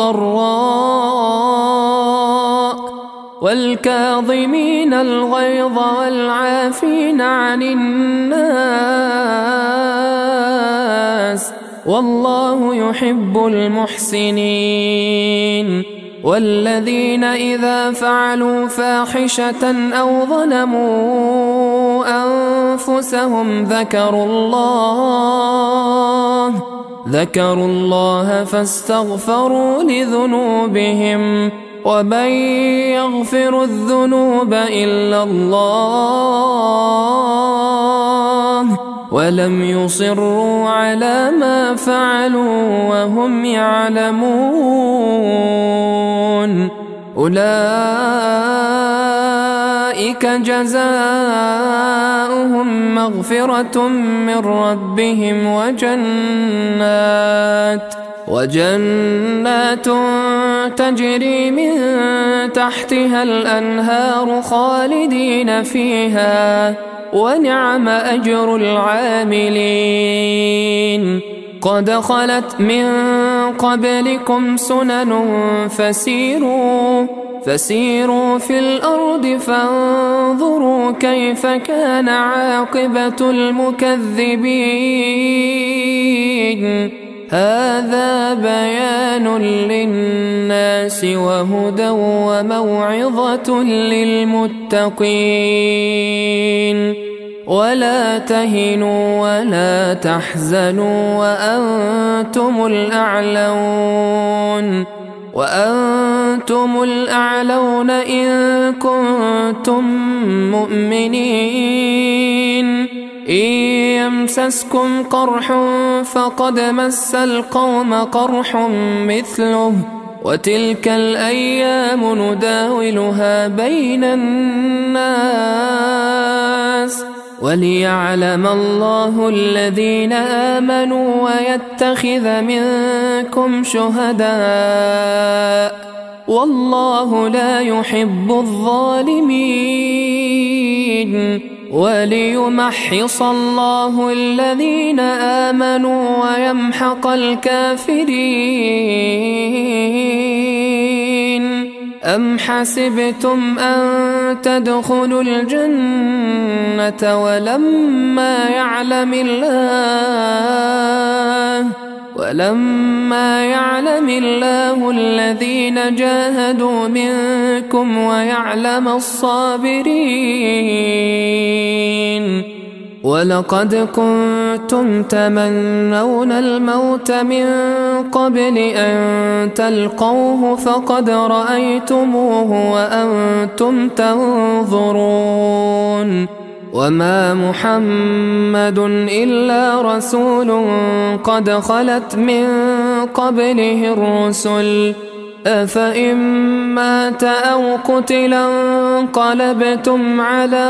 والضراء والكاظمين الغيظ والعافين عن الناس والله يحب المحسنين والذين إذا فعلوا فاحشة أو ظلموا أنفسهم ذكروا الله ذكروا الله فاستغفروا لذنوبهم ومن يغفر الذنوب إلا الله ولم يصروا على ما فعلوا وهم يعلمون أولئك جزاؤهم مغفرة من ربهم وجنات وجنات تجري من تحتها الأنهار خالدين فيها ونعم أجر العاملين قد خلت من قبلكم سنن فسيروا فسيروا في الأرض فانظروا كيف كان عاقبة المكذبين هذا بيان للناس وهدى وموعظة للمتقين ولا تهنوا ولا تحزنوا وأنتم الأعلون وأنتم الأعلون إن كنتم مؤمنين إن يمسسكم قرح فقد مس القوم قرح مثله وتلك الأيام نداولها بين الناس وليعلم الله الذين آمنوا ويتخذ منكم شهداء والله لا يحب الظالمين وليمحص الله الذين آمنوا ويمحق الكافرين أم حسبتم أن تدخلوا الجنة ولما يعلم الله ولما يعلم الله الذين جاهدوا منكم ويعلم الصابرين ولقد كنتم تمنون الموت من قبل أن تلقوه فقد رأيتموه وأنتم تنظرون وما محمد إلا رسول قد خلت من قبله الرسل أفإن مات أو قتلا انقلبتم على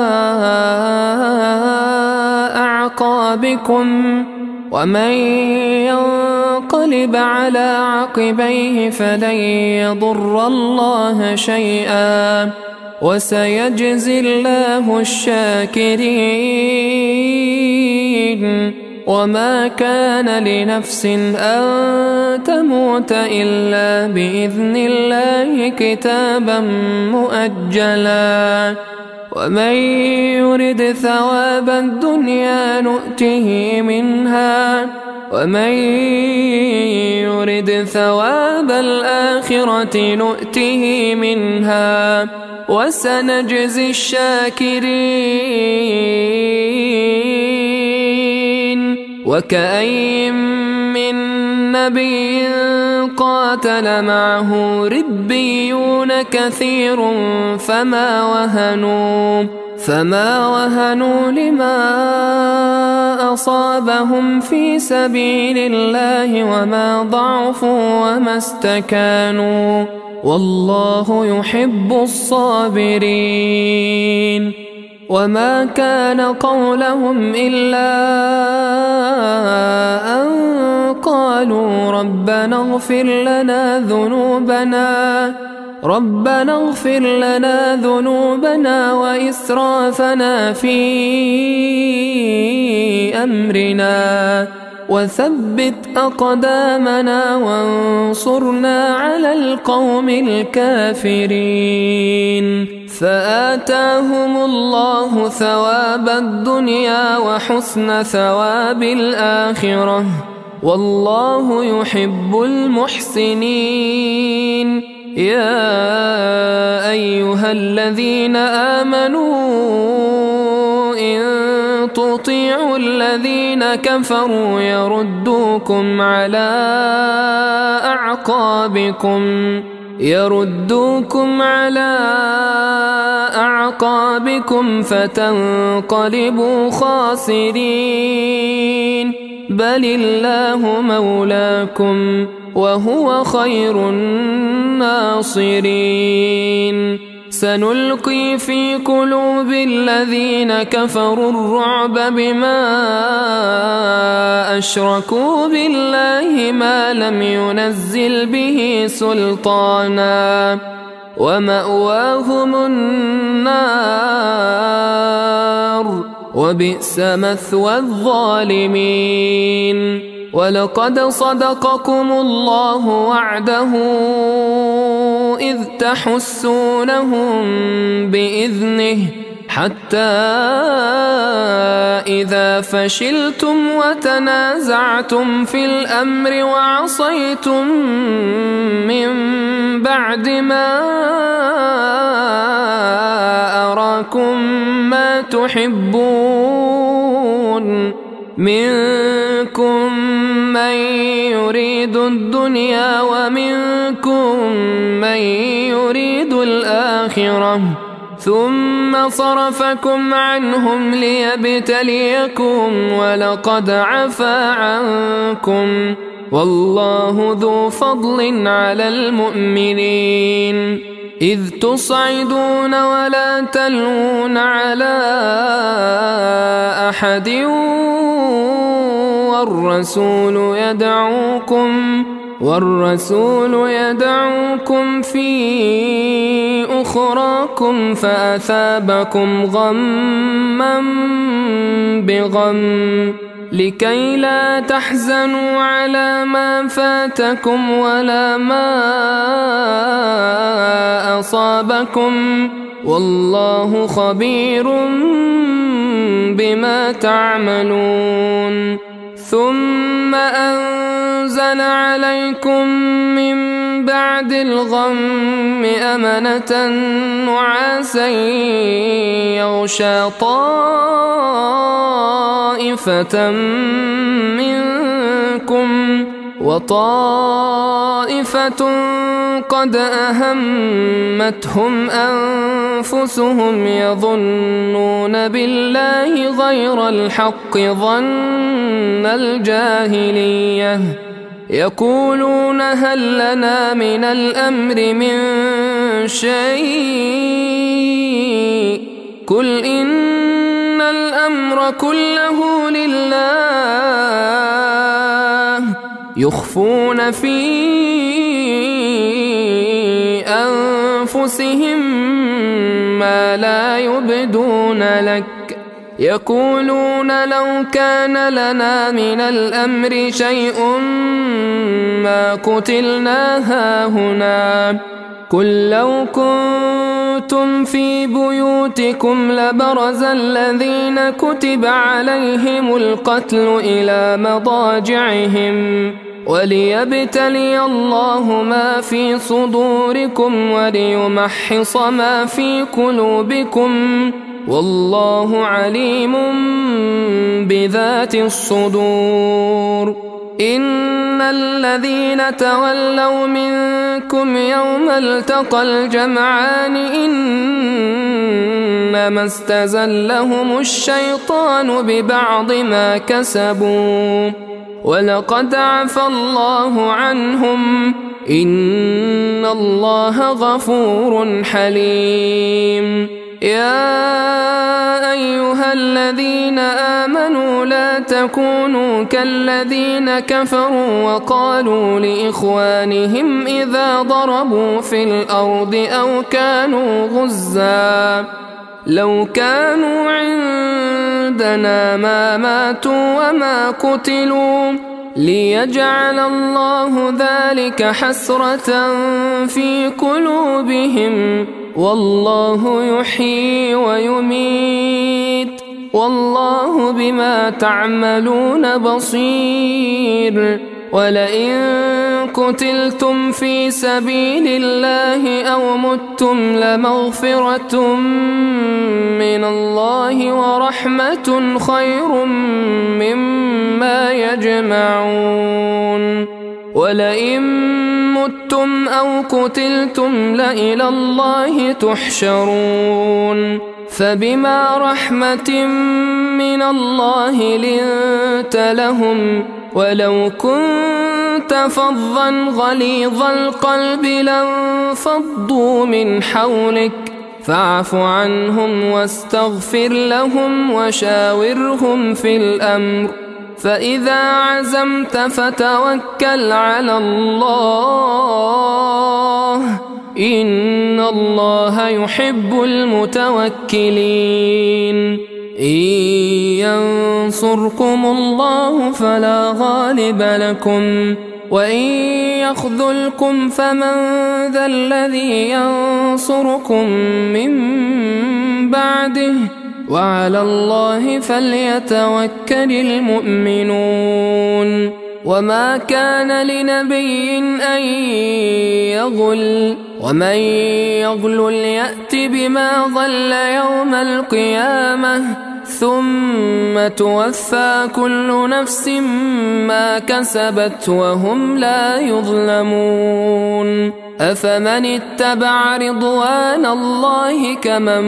أعقابكم ومن ينقلب على عقبيه فلن يضر الله شيئا وسيجزي الله الشاكرين وما كان لنفس أن تموت إلا بإذن الله كتابا مؤجلا ومن يرد ثواب الدنيا نؤته منها ومن يرد ثواب الآخرة نؤته منها وسنجزي الشاكرين وكأين من نبي قاتل معه ربيون كثير فما وهنوا فما وهنوا لما أصابهم في سبيل الله وما ضعفوا وما استكانوا والله يحب الصابرين وما كان قولهم إلا أن قالوا ربنا اغفر لنا ذنوبنا ربنا اغفر لنا ذنوبنا وإسرافنا في أمرنا وثبت أقدامنا وانصرنا على القوم الكافرين فآتاهم الله ثواب الدنيا وحسن ثواب الآخرة والله يحب المحسنين يا أيها الذين آمنوا إن تطيعوا الذين كفروا يردوكم على أعقابكم يردوكم على أعقابكم فتنقلبوا خاسرين بل الله مولاكم وهو خير الناصرين سنلقي في قلوب الذين كفروا الرعب بما أشركوا بالله ما لم ينزل به سلطانا ومأواهم النار وبئس مثوى الظالمين ولقد صدقكم الله وعده إذ تحسونهم بإذنه حتى إذا فشلتم وتنازعتم في الأمر وعصيتم من بعد ما أراكم ما تحبون منكم من يريد الدنيا ومنكم من يريد الآخرة ثم صرفكم عنهم ليبتليكم ولقد عفا عنكم والله ذو فضل على المؤمنين إذ تصعدون ولا تلوون على أحد والرسول يدعوكم والرسول يدعوكم في أخراكم فأثابكم غما بغم لكي لا تحزنوا على ما فاتكم ولا ما أصابكم والله خبير بما تعملون ثم أنزل عليكم من بعد الغم أمنة نعاسا يغشى طائفة منكم وطائفة قد أهمتهم أنفسهم يظنون بالله غير الحق ظن الجاهلية يقولون هل لنا من الأمر من شيء قل إن الأمر كله لله يخفون في أنفسهم ما لا يبدون لك يقولون لو كان لنا من الأمر شيء ما قتلنا هاهنا قل لو كنتم في بيوتكم لبرز الذين كتب عليهم القتل إلى مضاجعهم وليبتلي الله ما في صدوركم وليمحص ما في قلوبكم والله عليم بذات الصدور إن الذين تولوا منكم يوم التقى الجمعان إنما استزلهم الشيطان ببعض ما كسبوا ولقد عفى الله عنهم إن الله غفور حليم يا أيها الذين آمنوا لا تكونوا كالذين كفروا وقالوا لإخوانهم إذا ضربوا في الأرض أو كانوا غزا لو كانوا عندنا ما ماتوا وما قتلوا ليجعل الله ذلك حسرة في قلوبهم والله يحيي ويميت والله بما تعملون بصير ولئن قتلتم في سبيل الله أو متم لمغفرة من الله ورحمة خير مما يجمعون ولئن متم أو قتلتم لإلى الله تحشرون فبما رحمة من الله لنت لهم ولو كنت فظا غليظ القلب لانفضوا من حولك فاعف عنهم واستغفر لهم وشاورهم في الأمر فإذا عزمت فتوكل على الله إن الله يحب المتوكلين إن ينصركم الله فلا غالب لكم وإن يخذلكم فمن ذا الذي ينصركم من بعده وعلى الله فليتوكل المؤمنون وما كان لنبي أن يغل ومن يغل يأت بما ضل يوم القيامة ثم توفى كل نفس ما كسبت وهم لا يظلمون أفمن اتبع رضوان الله كمن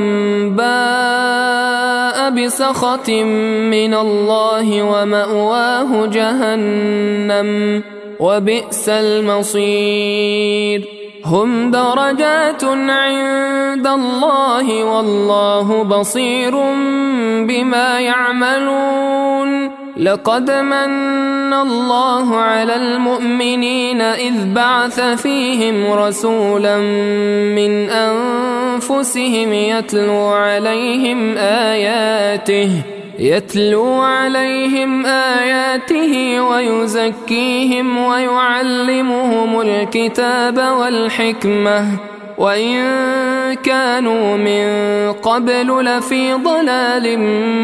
باء بسخط من الله ومأواه جهنم وبئس المصير هم درجات عند الله والله بصير بما يعملون لقد من الله على المؤمنين إذ بعث فيهم رسولا من أنفسهم يتلو عليهم آياته يتلو عليهم آياته ويزكيهم ويعلمهم الكتاب والحكمة وإن كانوا من قبل لفي ضلال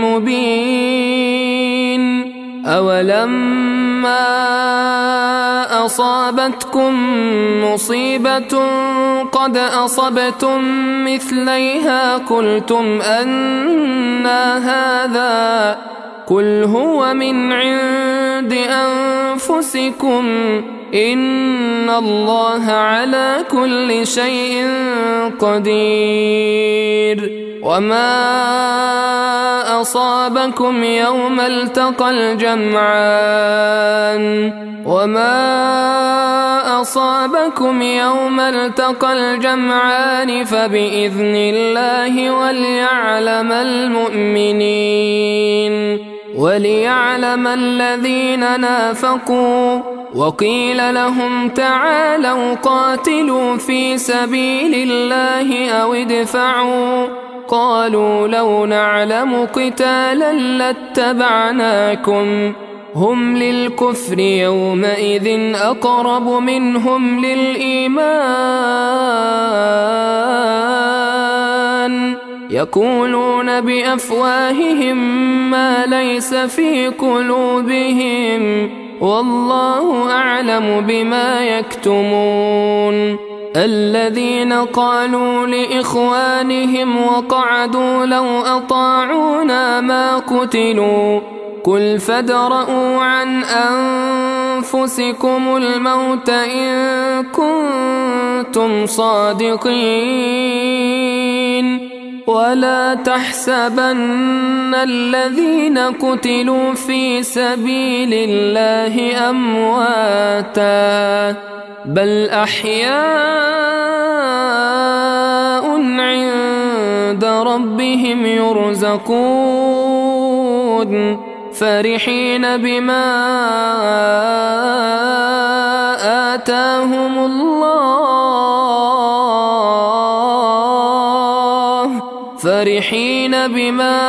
مبين أولما أصابتكم مصيبة قد أصبتم مثليها قلتم أنى هذا قل هو من عند أنفسكم إن الله على كل شيء قدير وما أصابكم يوم التقى الجمعان وما أصابكم يوم التقى الجمعان فبإذن الله وليعلم المؤمنين وليعلم الذين نافقوا وقيل لهم تعالوا قاتلوا في سبيل الله أو ادفعوا قالوا لو نعلم قتالا لاتبعناكم هم للكفر يومئذ أقرب منهم للإيمان يقولون بأفواههم ما ليس في قلوبهم والله أعلم بما يكتمون الذين قالوا لإخوانهم وقعدوا لو أطاعونا ما قتلوا قل فادرءوا عن أنفسكم الموت إن كنتم صادقين ولا تحسبن الذين قتلوا في سبيل الله أمواتا بل أحياء عند ربهم يرزقون فرحين بما آتاهم الله فرحين بما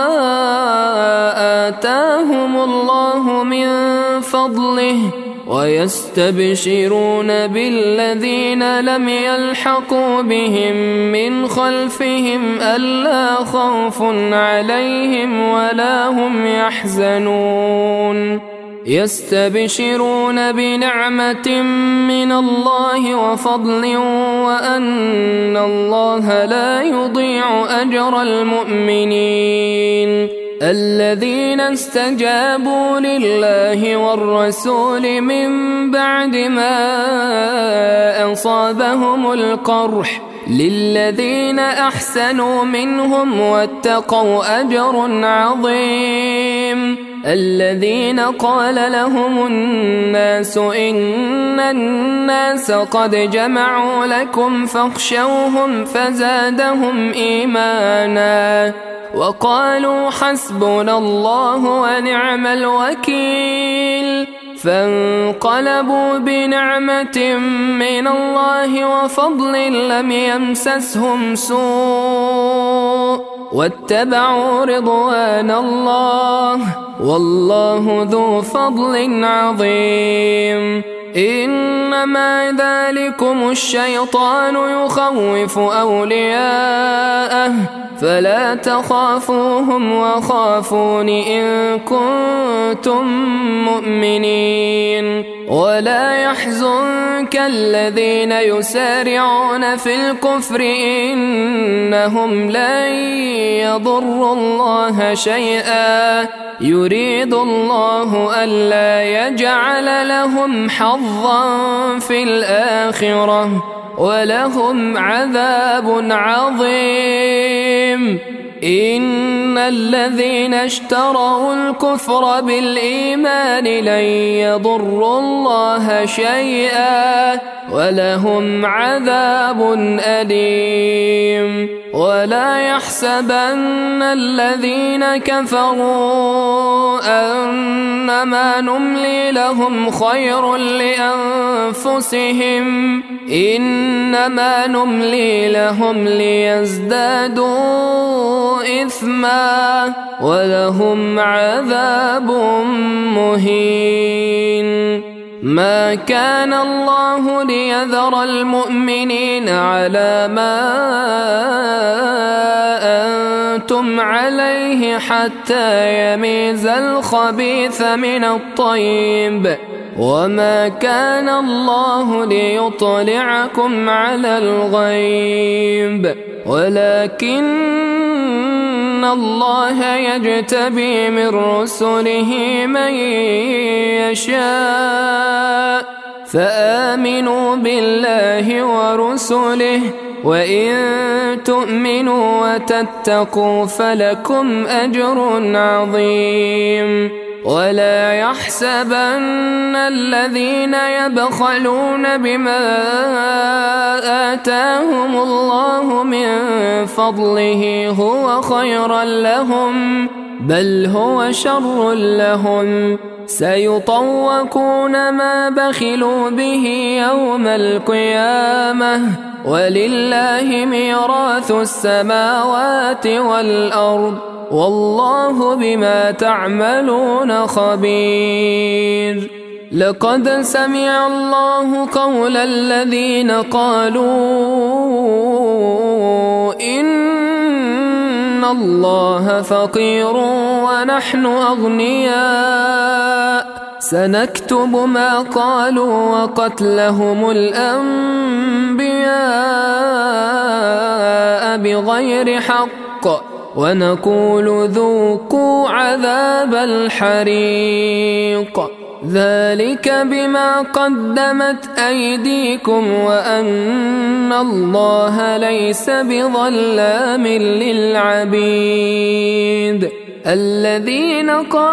آتاهم الله من فضله ويستبشرون بالذين لم يلحقوا بهم من خلفهم ألا خوف عليهم ولا هم يحزنون يستبشرون بنعمة من الله وفضل وأن الله لا يضيع أجر المؤمنين الذين استجابوا لله والرسول من بعد ما أصابهم القرح للذين أحسنوا منهم واتقوا أجر عظيم الذين قال لهم الناس إن الناس قد جمعوا لكم فاخشوهم فزادهم إيمانا وقالوا حسبنا الله ونعم الوكيل فانقلبوا بنعمة من الله وفضل لم يمسسهم سوء واتبعوا رضوان الله والله ذو فضل عظيم إنما ذلكم الشيطان يخوف أولياءه فلا تخافوهم وخافون إن كنتم مؤمنين ولا يحزنك كالذين يسارعون في الكفر إنهم لن يضروا الله شيئا يريد الله ألا يجعل لهم حظا في الآخرة ولهم عذاب عظيم. إن الذين اشتروا الكفر بالإيمان لن يضروا الله شيئا ولهم عذاب أليم. ولا يحسبن الذين كفروا أنما نملي لهم خير لأنفسهم إنما نملي لهم ليزدادوا إثما ولهم عذاب مهين. ما كان الله ليذر المؤمنين على ما أنتم عليه حتى يميز الخبيث من الطيب وما كان الله ليطلعكم على الغيب ولكن الله يجتبي من رسله من يشاء فآمنوا بالله ورسله وإن تؤمنوا وتتقوا فلكم أجر عظيم. ولا يحسبن الذين يبخلون بما آتاهم الله من فضله هو خيرا لهم بل هو شر لهم سيطوقون ما بخلوا به يوم القيامة ولله ميراث السماوات والأرض والله بما تعملون خبير. لقد سمع الله قول الذين قالوا إن الله فقير ونحن أغنياء سنكتب ما قالوا وقتلهم الأنبياء بغير حق ونقول ذوقوا عذاب الحريق ذلك بما قدمت أيديكم وأن الله ليس بظلام للعبيد. الذين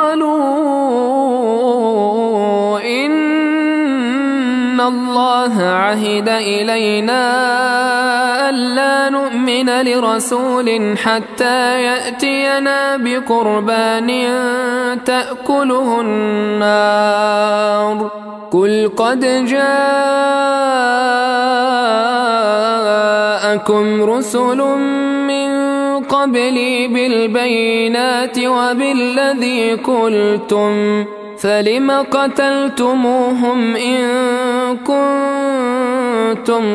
قالوا إن الله عهد إلينا ألا نؤمن لرسول حتى يأتينا بقربان تأكله النار قل قد جاءكم رسل من قبلي بالبينات وبالذي قلتم فلم قتلتموهم إن كنتم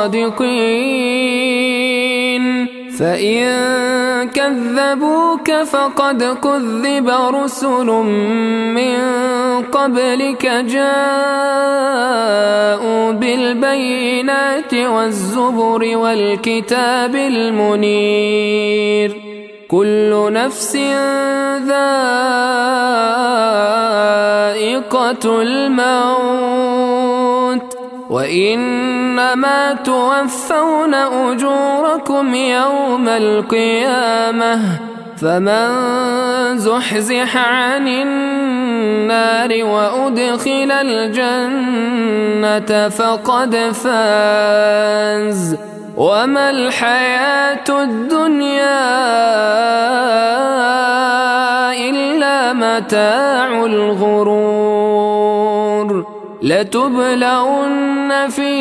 صادقين فإن كذبوك فقد كذب رسل من قبلك جاءوا بالبينات والزبر والكتاب المنير كل نفس ذائقة الموت وإنما توفون أجوركم يوم القيامة فمن زحزح عن النار وأدخل الجنة فقد فاز وما الحياة الدنيا إلا متاع الغرور لتبلون في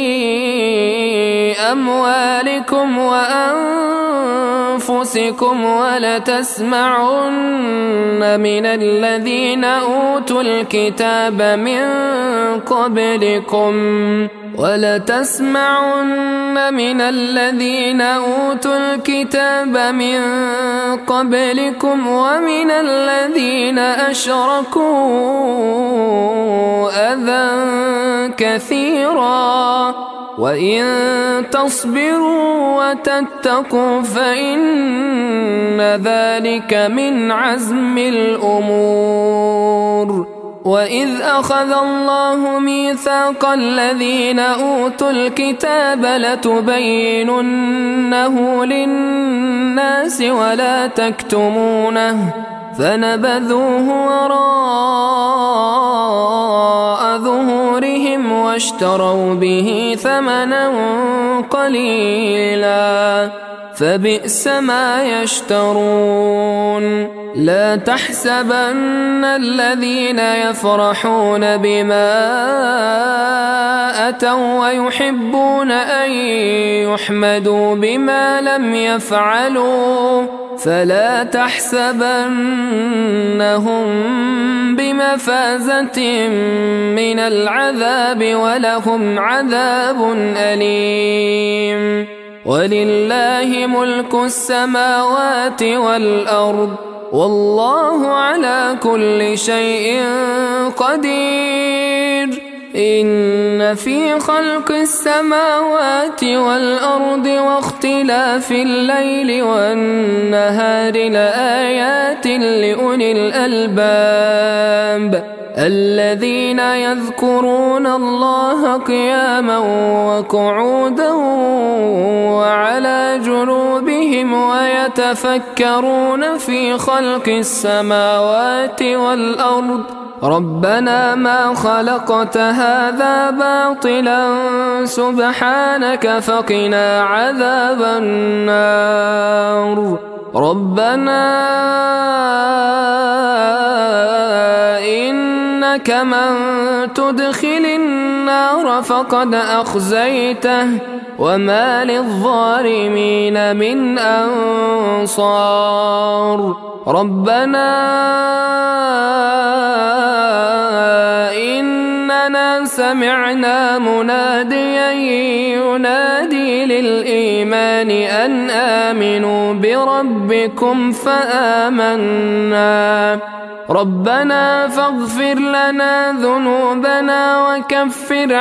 أموالكم وأنفسكم ولتسمعن من الذين أوتوا الكتاب من قبلكم ولتسمعن من الذين أوتوا الكتاب من قبلكم ومن الذين أشركوا أذى كثيرا وإن تصبروا وتتقوا فإن ذلك من عزم الأمور. وإذ أخذ الله ميثاق الذين أوتوا الكتاب لتبيننه للناس ولا تكتمونه فنبذوه وراء ظهورهم واشتروا به ثمنا قليلا فبئس ما يشترون. لا تحسبن الذين يفرحون بما أتوا ويحبون أن يحمدوا بما لم يفعلوا فلا تحسبنهم بمفازة من العذاب ولهم عذاب أليم. ولله ملك السماوات والأرض والله على كل شيء قدير. إن في خلق السماوات والأرض واختلاف الليل والنهار لآيات لأولي الألباب الذين يذكرون الله قياما وقعودا وعلى جنوبهم ويتفكرون في خلق السماوات والأرض ربنا ما خلقت هذا باطلا سبحانك فقنا عذاب النار. ربنا إنك من تدخل النار فقد أخزيته وما للظالمين من أنصار. ربنا إننا سمعنا مناديا ينادي للإيمان أن آمنوا بربكم فآمنا ربنا فاغفر لنا ذنوبنا وكفر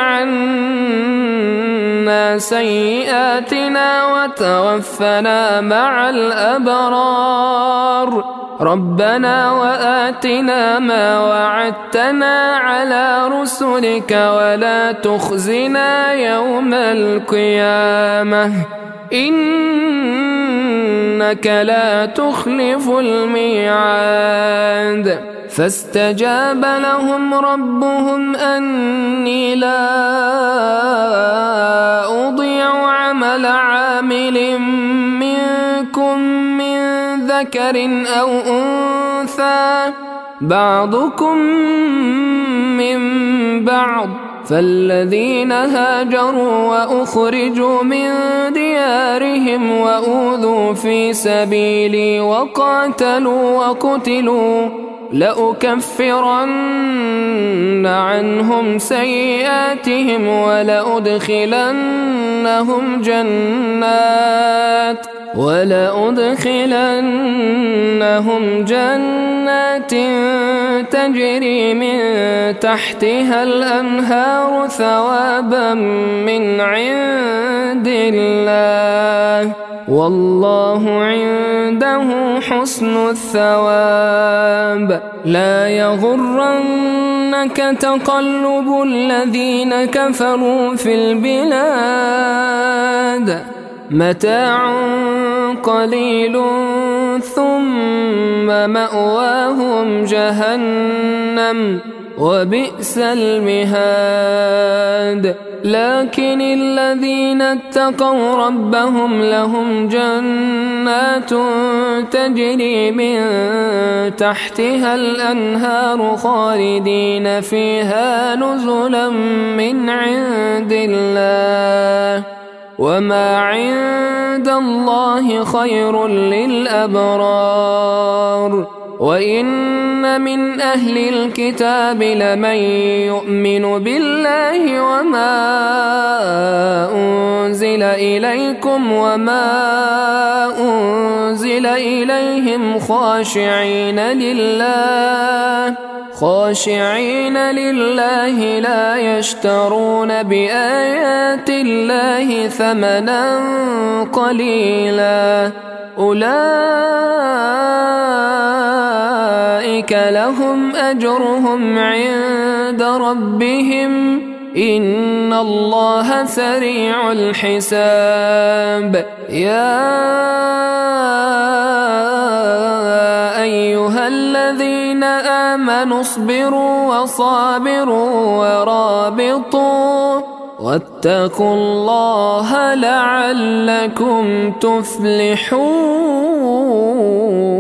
عنا سيئاتنا وتوفنا مع الأبرار. ربنا وآتنا ما وعدتنا على رسلك ولا تخزنا يوم القيامة إنك لا تخلف الميعاد. فاستجاب لهم ربهم أني لا أضيع عمل عامل منكم من ذكر أو أنثى بعضكم من بعض فالذين هاجروا وأخرجوا من ديارهم وأوذوا في سبيلي وقاتلوا وقتلوا لأكفرن عنهم سيئاتهم ولأدخلنهم جنات ولأدخلنهم جنات تجري من تحتها الأنهار ثوابا من عند الله والله عنده حسن الثواب. لا يغرنك تقلب الذين كفروا في البلاد متاع قليل ثم مأواهم جهنم وبئس المهاد. لكن الذين اتقوا ربهم لهم جنات تجري من تحتها الأنهار خالدين فيها نزلا من عند الله وما عند الله خير للأبرار. وإن من أهل الكتاب لمن يؤمن بالله وما أنزل إليكم وما أنزل إليهم خاشعين لله خاشعين لله لا يشترون بآيات الله ثمنا قليلا أولئك لهم أجرهم عند ربهم إن الله سريع الحساب يا أيها الذين آمنوا اصبروا وصابروا ورابطوا واتقوا الله لعلكم تفلحون.